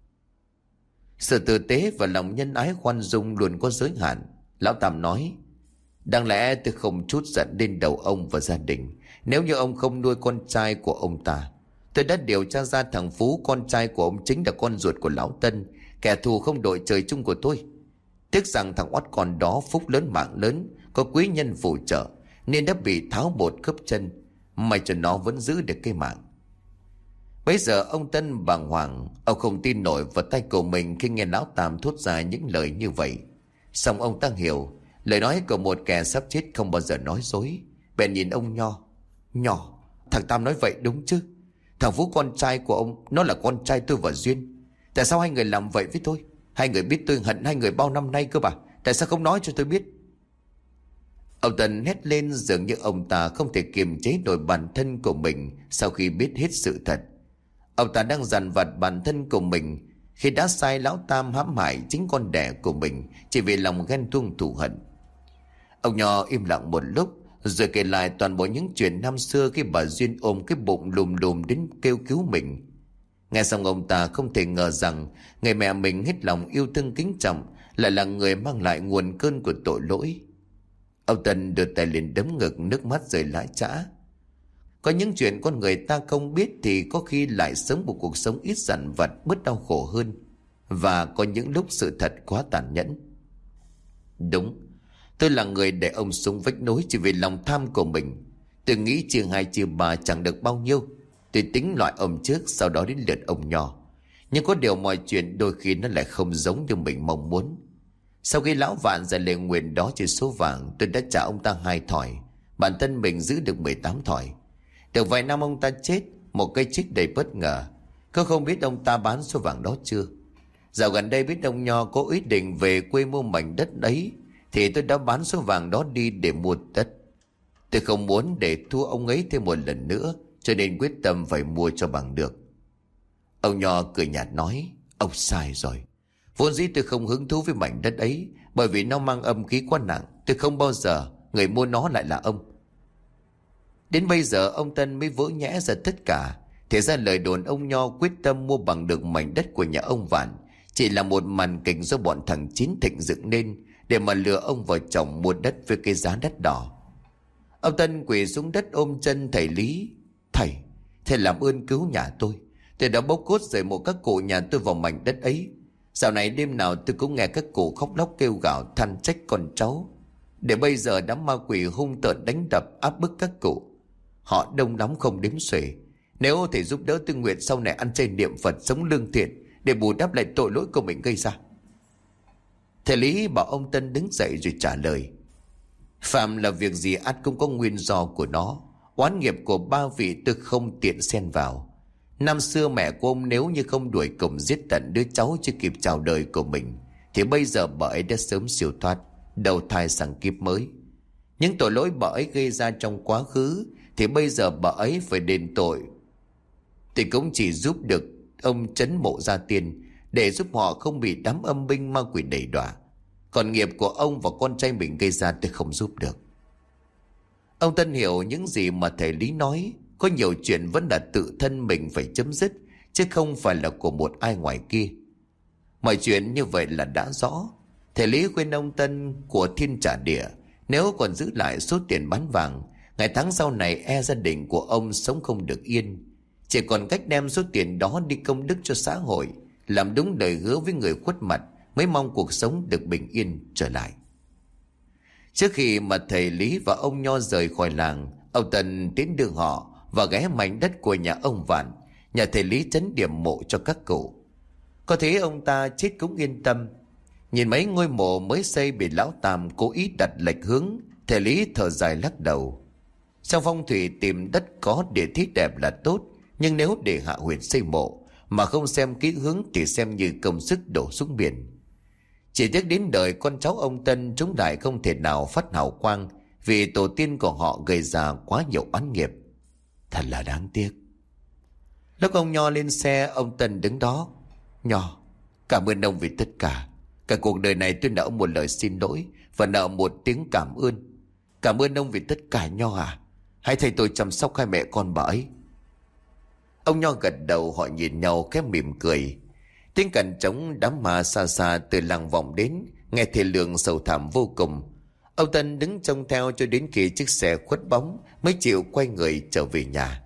Sự tử tế và lòng nhân ái khoan dung luôn có giới hạn. Lão Tam nói, đáng lẽ tôi không trút giận lên đầu ông và gia đình. Nếu như ông không nuôi con trai của ông ta, tôi đã điều tra ra thằng Phú, con trai của ông, chính là con ruột của Lão Tân, kẻ thù không đội trời chung của tôi. Tiếc rằng thằng oắt con đó phúc lớn mạng lớn, có quý nhân phù trợ, nên đã bị tháo bột cướp chân. May cho nó vẫn giữ được cái mạng. Bây giờ ông Tân bàng hoàng. Ông không tin nổi vào tay của mình khi nghe Lão Tam thốt ra những lời như vậy. Xong ông ta hiểu lời nói của một kẻ sắp chết không bao giờ nói dối. Bèn nhìn ông Nho. Nho, thằng Tam nói vậy đúng chứ? Thằng Phú con trai của ông, nó là con trai tôi và Duyên. Tại sao hai người làm vậy với tôi? Hai người biết tôi hận hai người bao năm nay cơ mà. Tại sao không nói cho tôi biết? Ông Tân hét lên, dường như ông ta không thể kiềm chế nổi bản thân của mình sau khi biết hết sự thật. Ông ta đang dằn vặt bản thân của mình khi đã sai Lão Tam hãm hại chính con đẻ của mình chỉ vì lòng ghen tuông thù hận. Ông Nho im lặng một lúc rồi kể lại toàn bộ những chuyện năm xưa khi bà Duyên ôm cái bụng lùm lùm đến kêu cứu mình. Nghe xong ông ta không thể ngờ rằng người mẹ mình hết lòng yêu thương kính trọng lại là người mang lại nguồn cơn của tội lỗi. Ông Tân đưa tay lên đấm ngực, nước mắt rơi lã chã. Có những chuyện con người ta không biết thì có khi lại sống một cuộc sống ít dằn vặt, bớt đau khổ hơn. Và có những lúc sự thật quá tàn nhẫn. Đúng, tôi là người để ông xuống vách nối chỉ vì lòng tham của mình. Tôi nghĩ chia hai chia ba chẳng được bao nhiêu. Tôi tính loại ông trước, sau đó đến lượt ông Nho. Nhưng có điều mọi chuyện đôi khi nó lại không giống như mình mong muốn. Sau khi Lão Vạn ra lời nguyền đó trên số vàng, tôi đã trả ông ta hai thỏi. Bản thân mình giữ được mười tám thỏi. Được vài năm ông ta chết, một cái chết đầy bất ngờ. Có không biết ông ta bán số vàng đó chưa? Dạo gần đây biết ông Nho có ý định về quê mua mảnh đất đấy, thì tôi đã bán số vàng đó đi để mua đất. Tôi không muốn để thua ông ấy thêm một lần nữa, cho nên quyết tâm phải mua cho bằng được. Ông Nho cười nhạt nói, ông sai rồi. Vốn dĩ tôi không hứng thú với mảnh đất ấy, bởi vì nó mang âm khí quá nặng. Tôi không bao giờ người mua nó lại là ông. Đến bây giờ ông Tân mới vỡ nhẽ ra tất cả. Thì ra lời đồn ông Nho quyết tâm mua bằng được mảnh đất của nhà ông Vạn chỉ là một màn kịch do bọn thằng Chín Thịnh dựng nên để mà lừa ông vào chồng mua đất với cái giá đắt đỏ. Ông Tân quỳ xuống đất ôm chân thầy Lý. Thầy, thầy làm ơn cứu nhà tôi. Tôi đã bốc cốt rời một các cụ nhà tôi vào mảnh đất ấy. Dạo này đêm nào tôi cũng nghe các cụ khóc lóc kêu gào than trách con cháu. để bây giờ đám ma quỷ hung tợn đánh đập áp bức các cụ. Họ đông lắm không đếm xuể. Nếu thầy giúp đỡ Tư Nguyệt sau này ăn chay niệm Phật, sống lương thiện để bù đắp lại tội lỗi của mình gây ra. Thầy Lý bảo ông Tân đứng dậy rồi trả lời: phạm là việc gì ắt cũng có nguyên do của nó. Oán nghiệp của ba vị tôi không tiện xen vào. Năm xưa mẹ của ông nếu như không đuổi cùng giết tận đứa cháu chưa kịp chào đời của mình, thì bây giờ bà ấy đã sớm siêu thoát, đầu thai sang kiếp mới. Những tội lỗi bà ấy gây ra trong quá khứ thì bây giờ bà ấy phải đền tội, thì cũng chỉ giúp được ông trấn mộ gia tiên, để giúp họ không bị đám âm binh ma quỷ đẩy đọa. Còn nghiệp của ông và con trai mình gây ra tôi không giúp được. Ông Tân hiểu những gì mà thầy Lý nói. Có nhiều chuyện vẫn là tự thân mình phải chấm dứt, chứ không phải là của một ai ngoài kia. Mọi chuyện như vậy là đã rõ. Thầy Lý khuyên ông Tân của thiên trả địa, nếu còn giữ lại số tiền bán vàng, ngày tháng sau này e gia đình của ông sống không được yên. Chỉ còn cách đem số tiền đó đi công đức cho xã hội, làm đúng lời hứa với người khuất mặt, mới mong cuộc sống được bình yên trở lại. Trước khi mà thầy Lý và ông Nho rời khỏi làng, ông Tân tiến đưa họ và ghé mảnh đất của nhà ông Vạn, nhà thầy Lý trấn điểm mộ cho các cụ. Có thế ông ta chết cũng yên tâm. Nhìn mấy ngôi mộ mới xây bị lão Tam cố ý đặt lệch hướng, thầy Lý thở dài lắc đầu. Trong phong thủy tìm đất có địa thế đẹp là tốt, nhưng nếu để hạ huyệt xây mộ mà không xem kỹ hướng thì xem như công sức đổ xuống biển. Chỉ tiếc đến đời con cháu ông Tân chúng lại không thể nào phát hào quang, vì tổ tiên của họ gây ra quá nhiều oán nghiệp. Thật là đáng tiếc. Lúc ông Nho lên xe, ông Tân đứng đó. Nho, cảm ơn ông vì tất cả. Cả cuộc đời này tôi nợ ông một lời xin lỗi và nợ một tiếng cảm ơn. Cảm ơn ông vì tất cả Nho à. Hãy thầy tôi chăm sóc hai mẹ con bà ấy. Ông Nho gật đầu, họ nhìn nhau khẽ mỉm cười. Tiếng cằn trống đám ma xa xa từ làng vọng đến, nghe thề lượng sầu thảm vô cùng. Ông Tân đứng trông theo cho đến khi chiếc xe khuất bóng mới chịu quay người trở về nhà.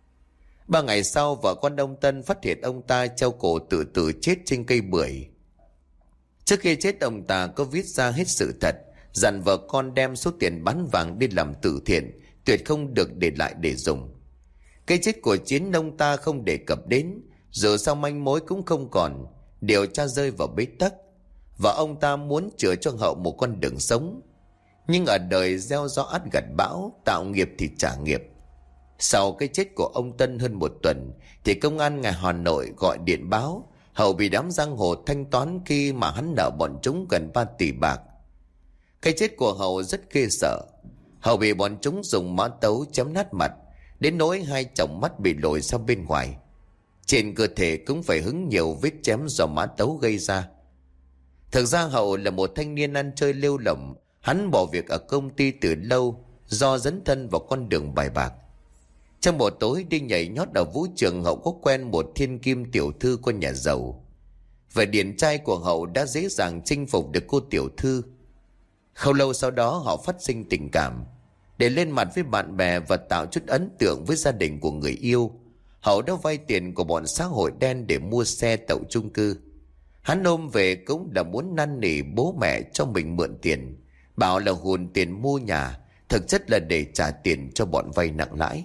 Ba ngày sau, vợ con ông Tân phát hiện ông ta treo cổ tự tử chết trên cây bưởi. Trước khi chết, ông ta có viết ra hết sự thật, dặn vợ con đem số tiền bán vàng đi làm từ thiện, tuyệt không được để lại để dùng. Cái chết của Chiến ông ta không đề cập đến, dù sao manh mối cũng không còn, điều tra rơi vào bế tắc. Và ông ta muốn chữa cho Hậu một con đường sống. Nhưng ở đời gieo gió ắt gặt bão, tạo nghiệp thì trả nghiệp. Sau cái chết của ông Tân hơn một tuần, thì công an ngày Hà Nội gọi điện báo Hậu bị đám giang hồ thanh toán khi mà hắn nợ bọn chúng gần ba tỷ bạc. Cái chết của Hậu rất ghê sợ. Hậu bị bọn chúng dùng mã tấu chém nát mặt, đến nỗi hai tròng mắt bị lồi ra bên ngoài. Trên cơ thể cũng phải hứng nhiều vết chém do mã tấu gây ra. Thực ra Hậu là một thanh niên ăn chơi lêu lỏng. Hắn bỏ việc ở công ty từ lâu do dấn thân vào con đường bài bạc. Trong một tối đi nhảy nhót ở vũ trường, Hậu có quen một thiên kim tiểu thư con nhà giàu. Vẻ điển trai của Hậu đã dễ dàng chinh phục được cô tiểu thư. Không lâu sau đó họ phát sinh tình cảm. Để lên mặt với bạn bè và tạo chút ấn tượng với gia đình của người yêu, Hậu đã vay tiền của bọn xã hội đen để mua xe tậu chung cư. Hắn ôm về cũng là muốn năn nỉ bố mẹ cho mình mượn tiền, bảo là hùn tiền mua nhà, thực chất là để trả tiền cho bọn vay nặng lãi.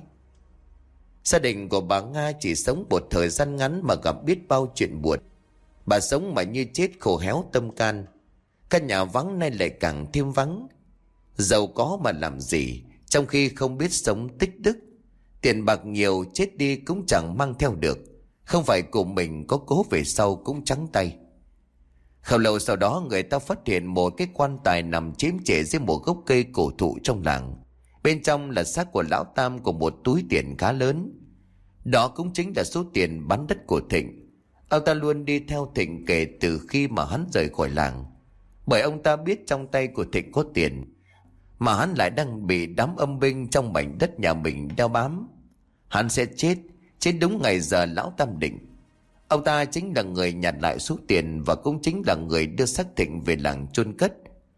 Gia đình của bà Nga chỉ sống một thời gian ngắn mà gặp biết bao chuyện buồn. Bà sống mà như chết, khổ héo tâm can. Căn nhà vắng nay lại càng thêm vắng. Giàu có mà làm gì, trong khi không biết sống tích đức. Tiền bạc nhiều chết đi cũng chẳng mang theo được, không phải của mình có cố về sau cũng trắng tay. Không lâu sau đó, người ta phát hiện một cái quan tài nằm chiếm trệ dưới một gốc cây cổ thụ trong làng. Bên trong là xác của lão Tam cùng một túi tiền khá lớn. Đó cũng chính là số tiền bán đất của Thịnh. Ông ta luôn đi theo Thịnh kể từ khi mà hắn rời khỏi làng, bởi ông ta biết trong tay của Thịnh có tiền, mà hắn lại đang bị đám âm binh trong mảnh đất nhà mình đeo bám. Hắn sẽ chết, chết đúng ngày giờ lão Tam định. Ông ta chính là người nhặt lại số tiền, và cũng chính là người đưa xác Thịnh về làng chôn cất.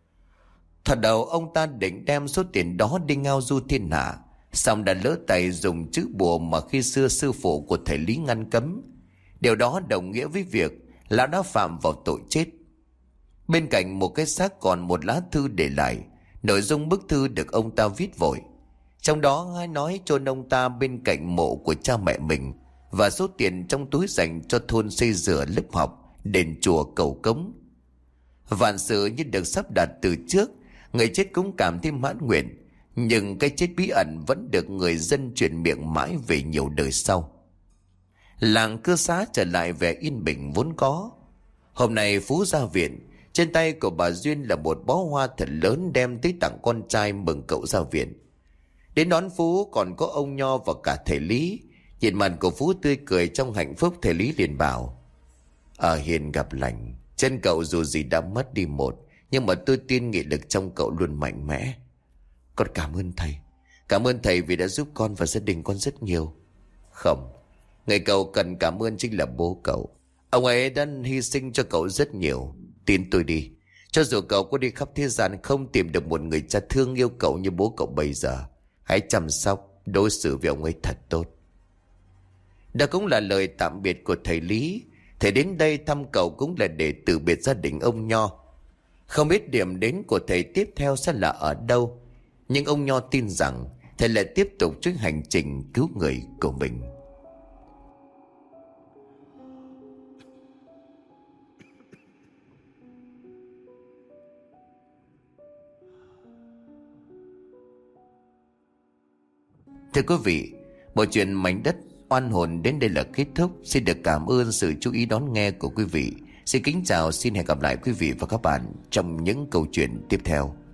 Thoạt đầu ông ta định đem số tiền đó đi ngao du thiên hạ, xong đã lỡ tay dùng chữ bùa mà khi xưa sư phụ của thầy Lý ngăn cấm. Điều đó đồng nghĩa với việc lão đã phạm vào tội chết. Bên cạnh một cái xác còn một lá thư để lại, Nội dung bức thư được ông ta viết vội. Trong đó hay nói chôn ông ta bên cạnh mộ của cha mẹ mình, và số tiền trong túi dành cho thôn xây sửa lớp học, đền chùa cầu cống. Vạn sự như được sắp đặt từ trước, người chết cũng cảm thấy mãn nguyện. Nhưng cái chết bí ẩn vẫn được người dân truyền miệng mãi về nhiều đời sau. Làng Cư Xá trở lại vẻ yên bình vốn có. Hôm nay Phú ra viện, trên tay của bà Duyên là một bó hoa thật lớn đem tới tặng con trai mừng cậu ra viện. Đến đón Phú còn có ông Nho và cả thầy Lý. Nhìn mặt của Phú tươi cười trong hạnh phúc, thầy Lý liền bảo: Ở hiền gặp lành, chân cậu dù gì đã mất đi một, nhưng mà tôi tin nghị lực trong cậu luôn mạnh mẽ. Con cảm ơn thầy. Cảm ơn thầy vì đã giúp con và gia đình con rất nhiều. Không, người cậu cần cảm ơn chính là bố cậu. Ông ấy đã hy sinh cho cậu rất nhiều. Tin tôi đi, cho dù cậu có đi khắp thế gian không tìm được một người cha thương yêu cậu như bố cậu bây giờ, hãy chăm sóc, đối xử với ông ấy thật tốt. Đó cũng là lời tạm biệt của thầy Lý. Thầy đến đây thăm cậu cũng là để từ biệt gia đình ông Nho. Không biết điểm đến của thầy tiếp theo sẽ là ở đâu, nhưng ông Nho tin rằng thầy lại tiếp tục chuyến hành trình cứu người của mình. Thưa quý vị, bộ truyện Mảnh Đất Oan Hồn đến đây là kết thúc. Xin được cảm ơn sự chú ý đón nghe của quý vị. Xin kính chào, xin hẹn gặp lại quý vị và các bạn trong những câu chuyện tiếp theo.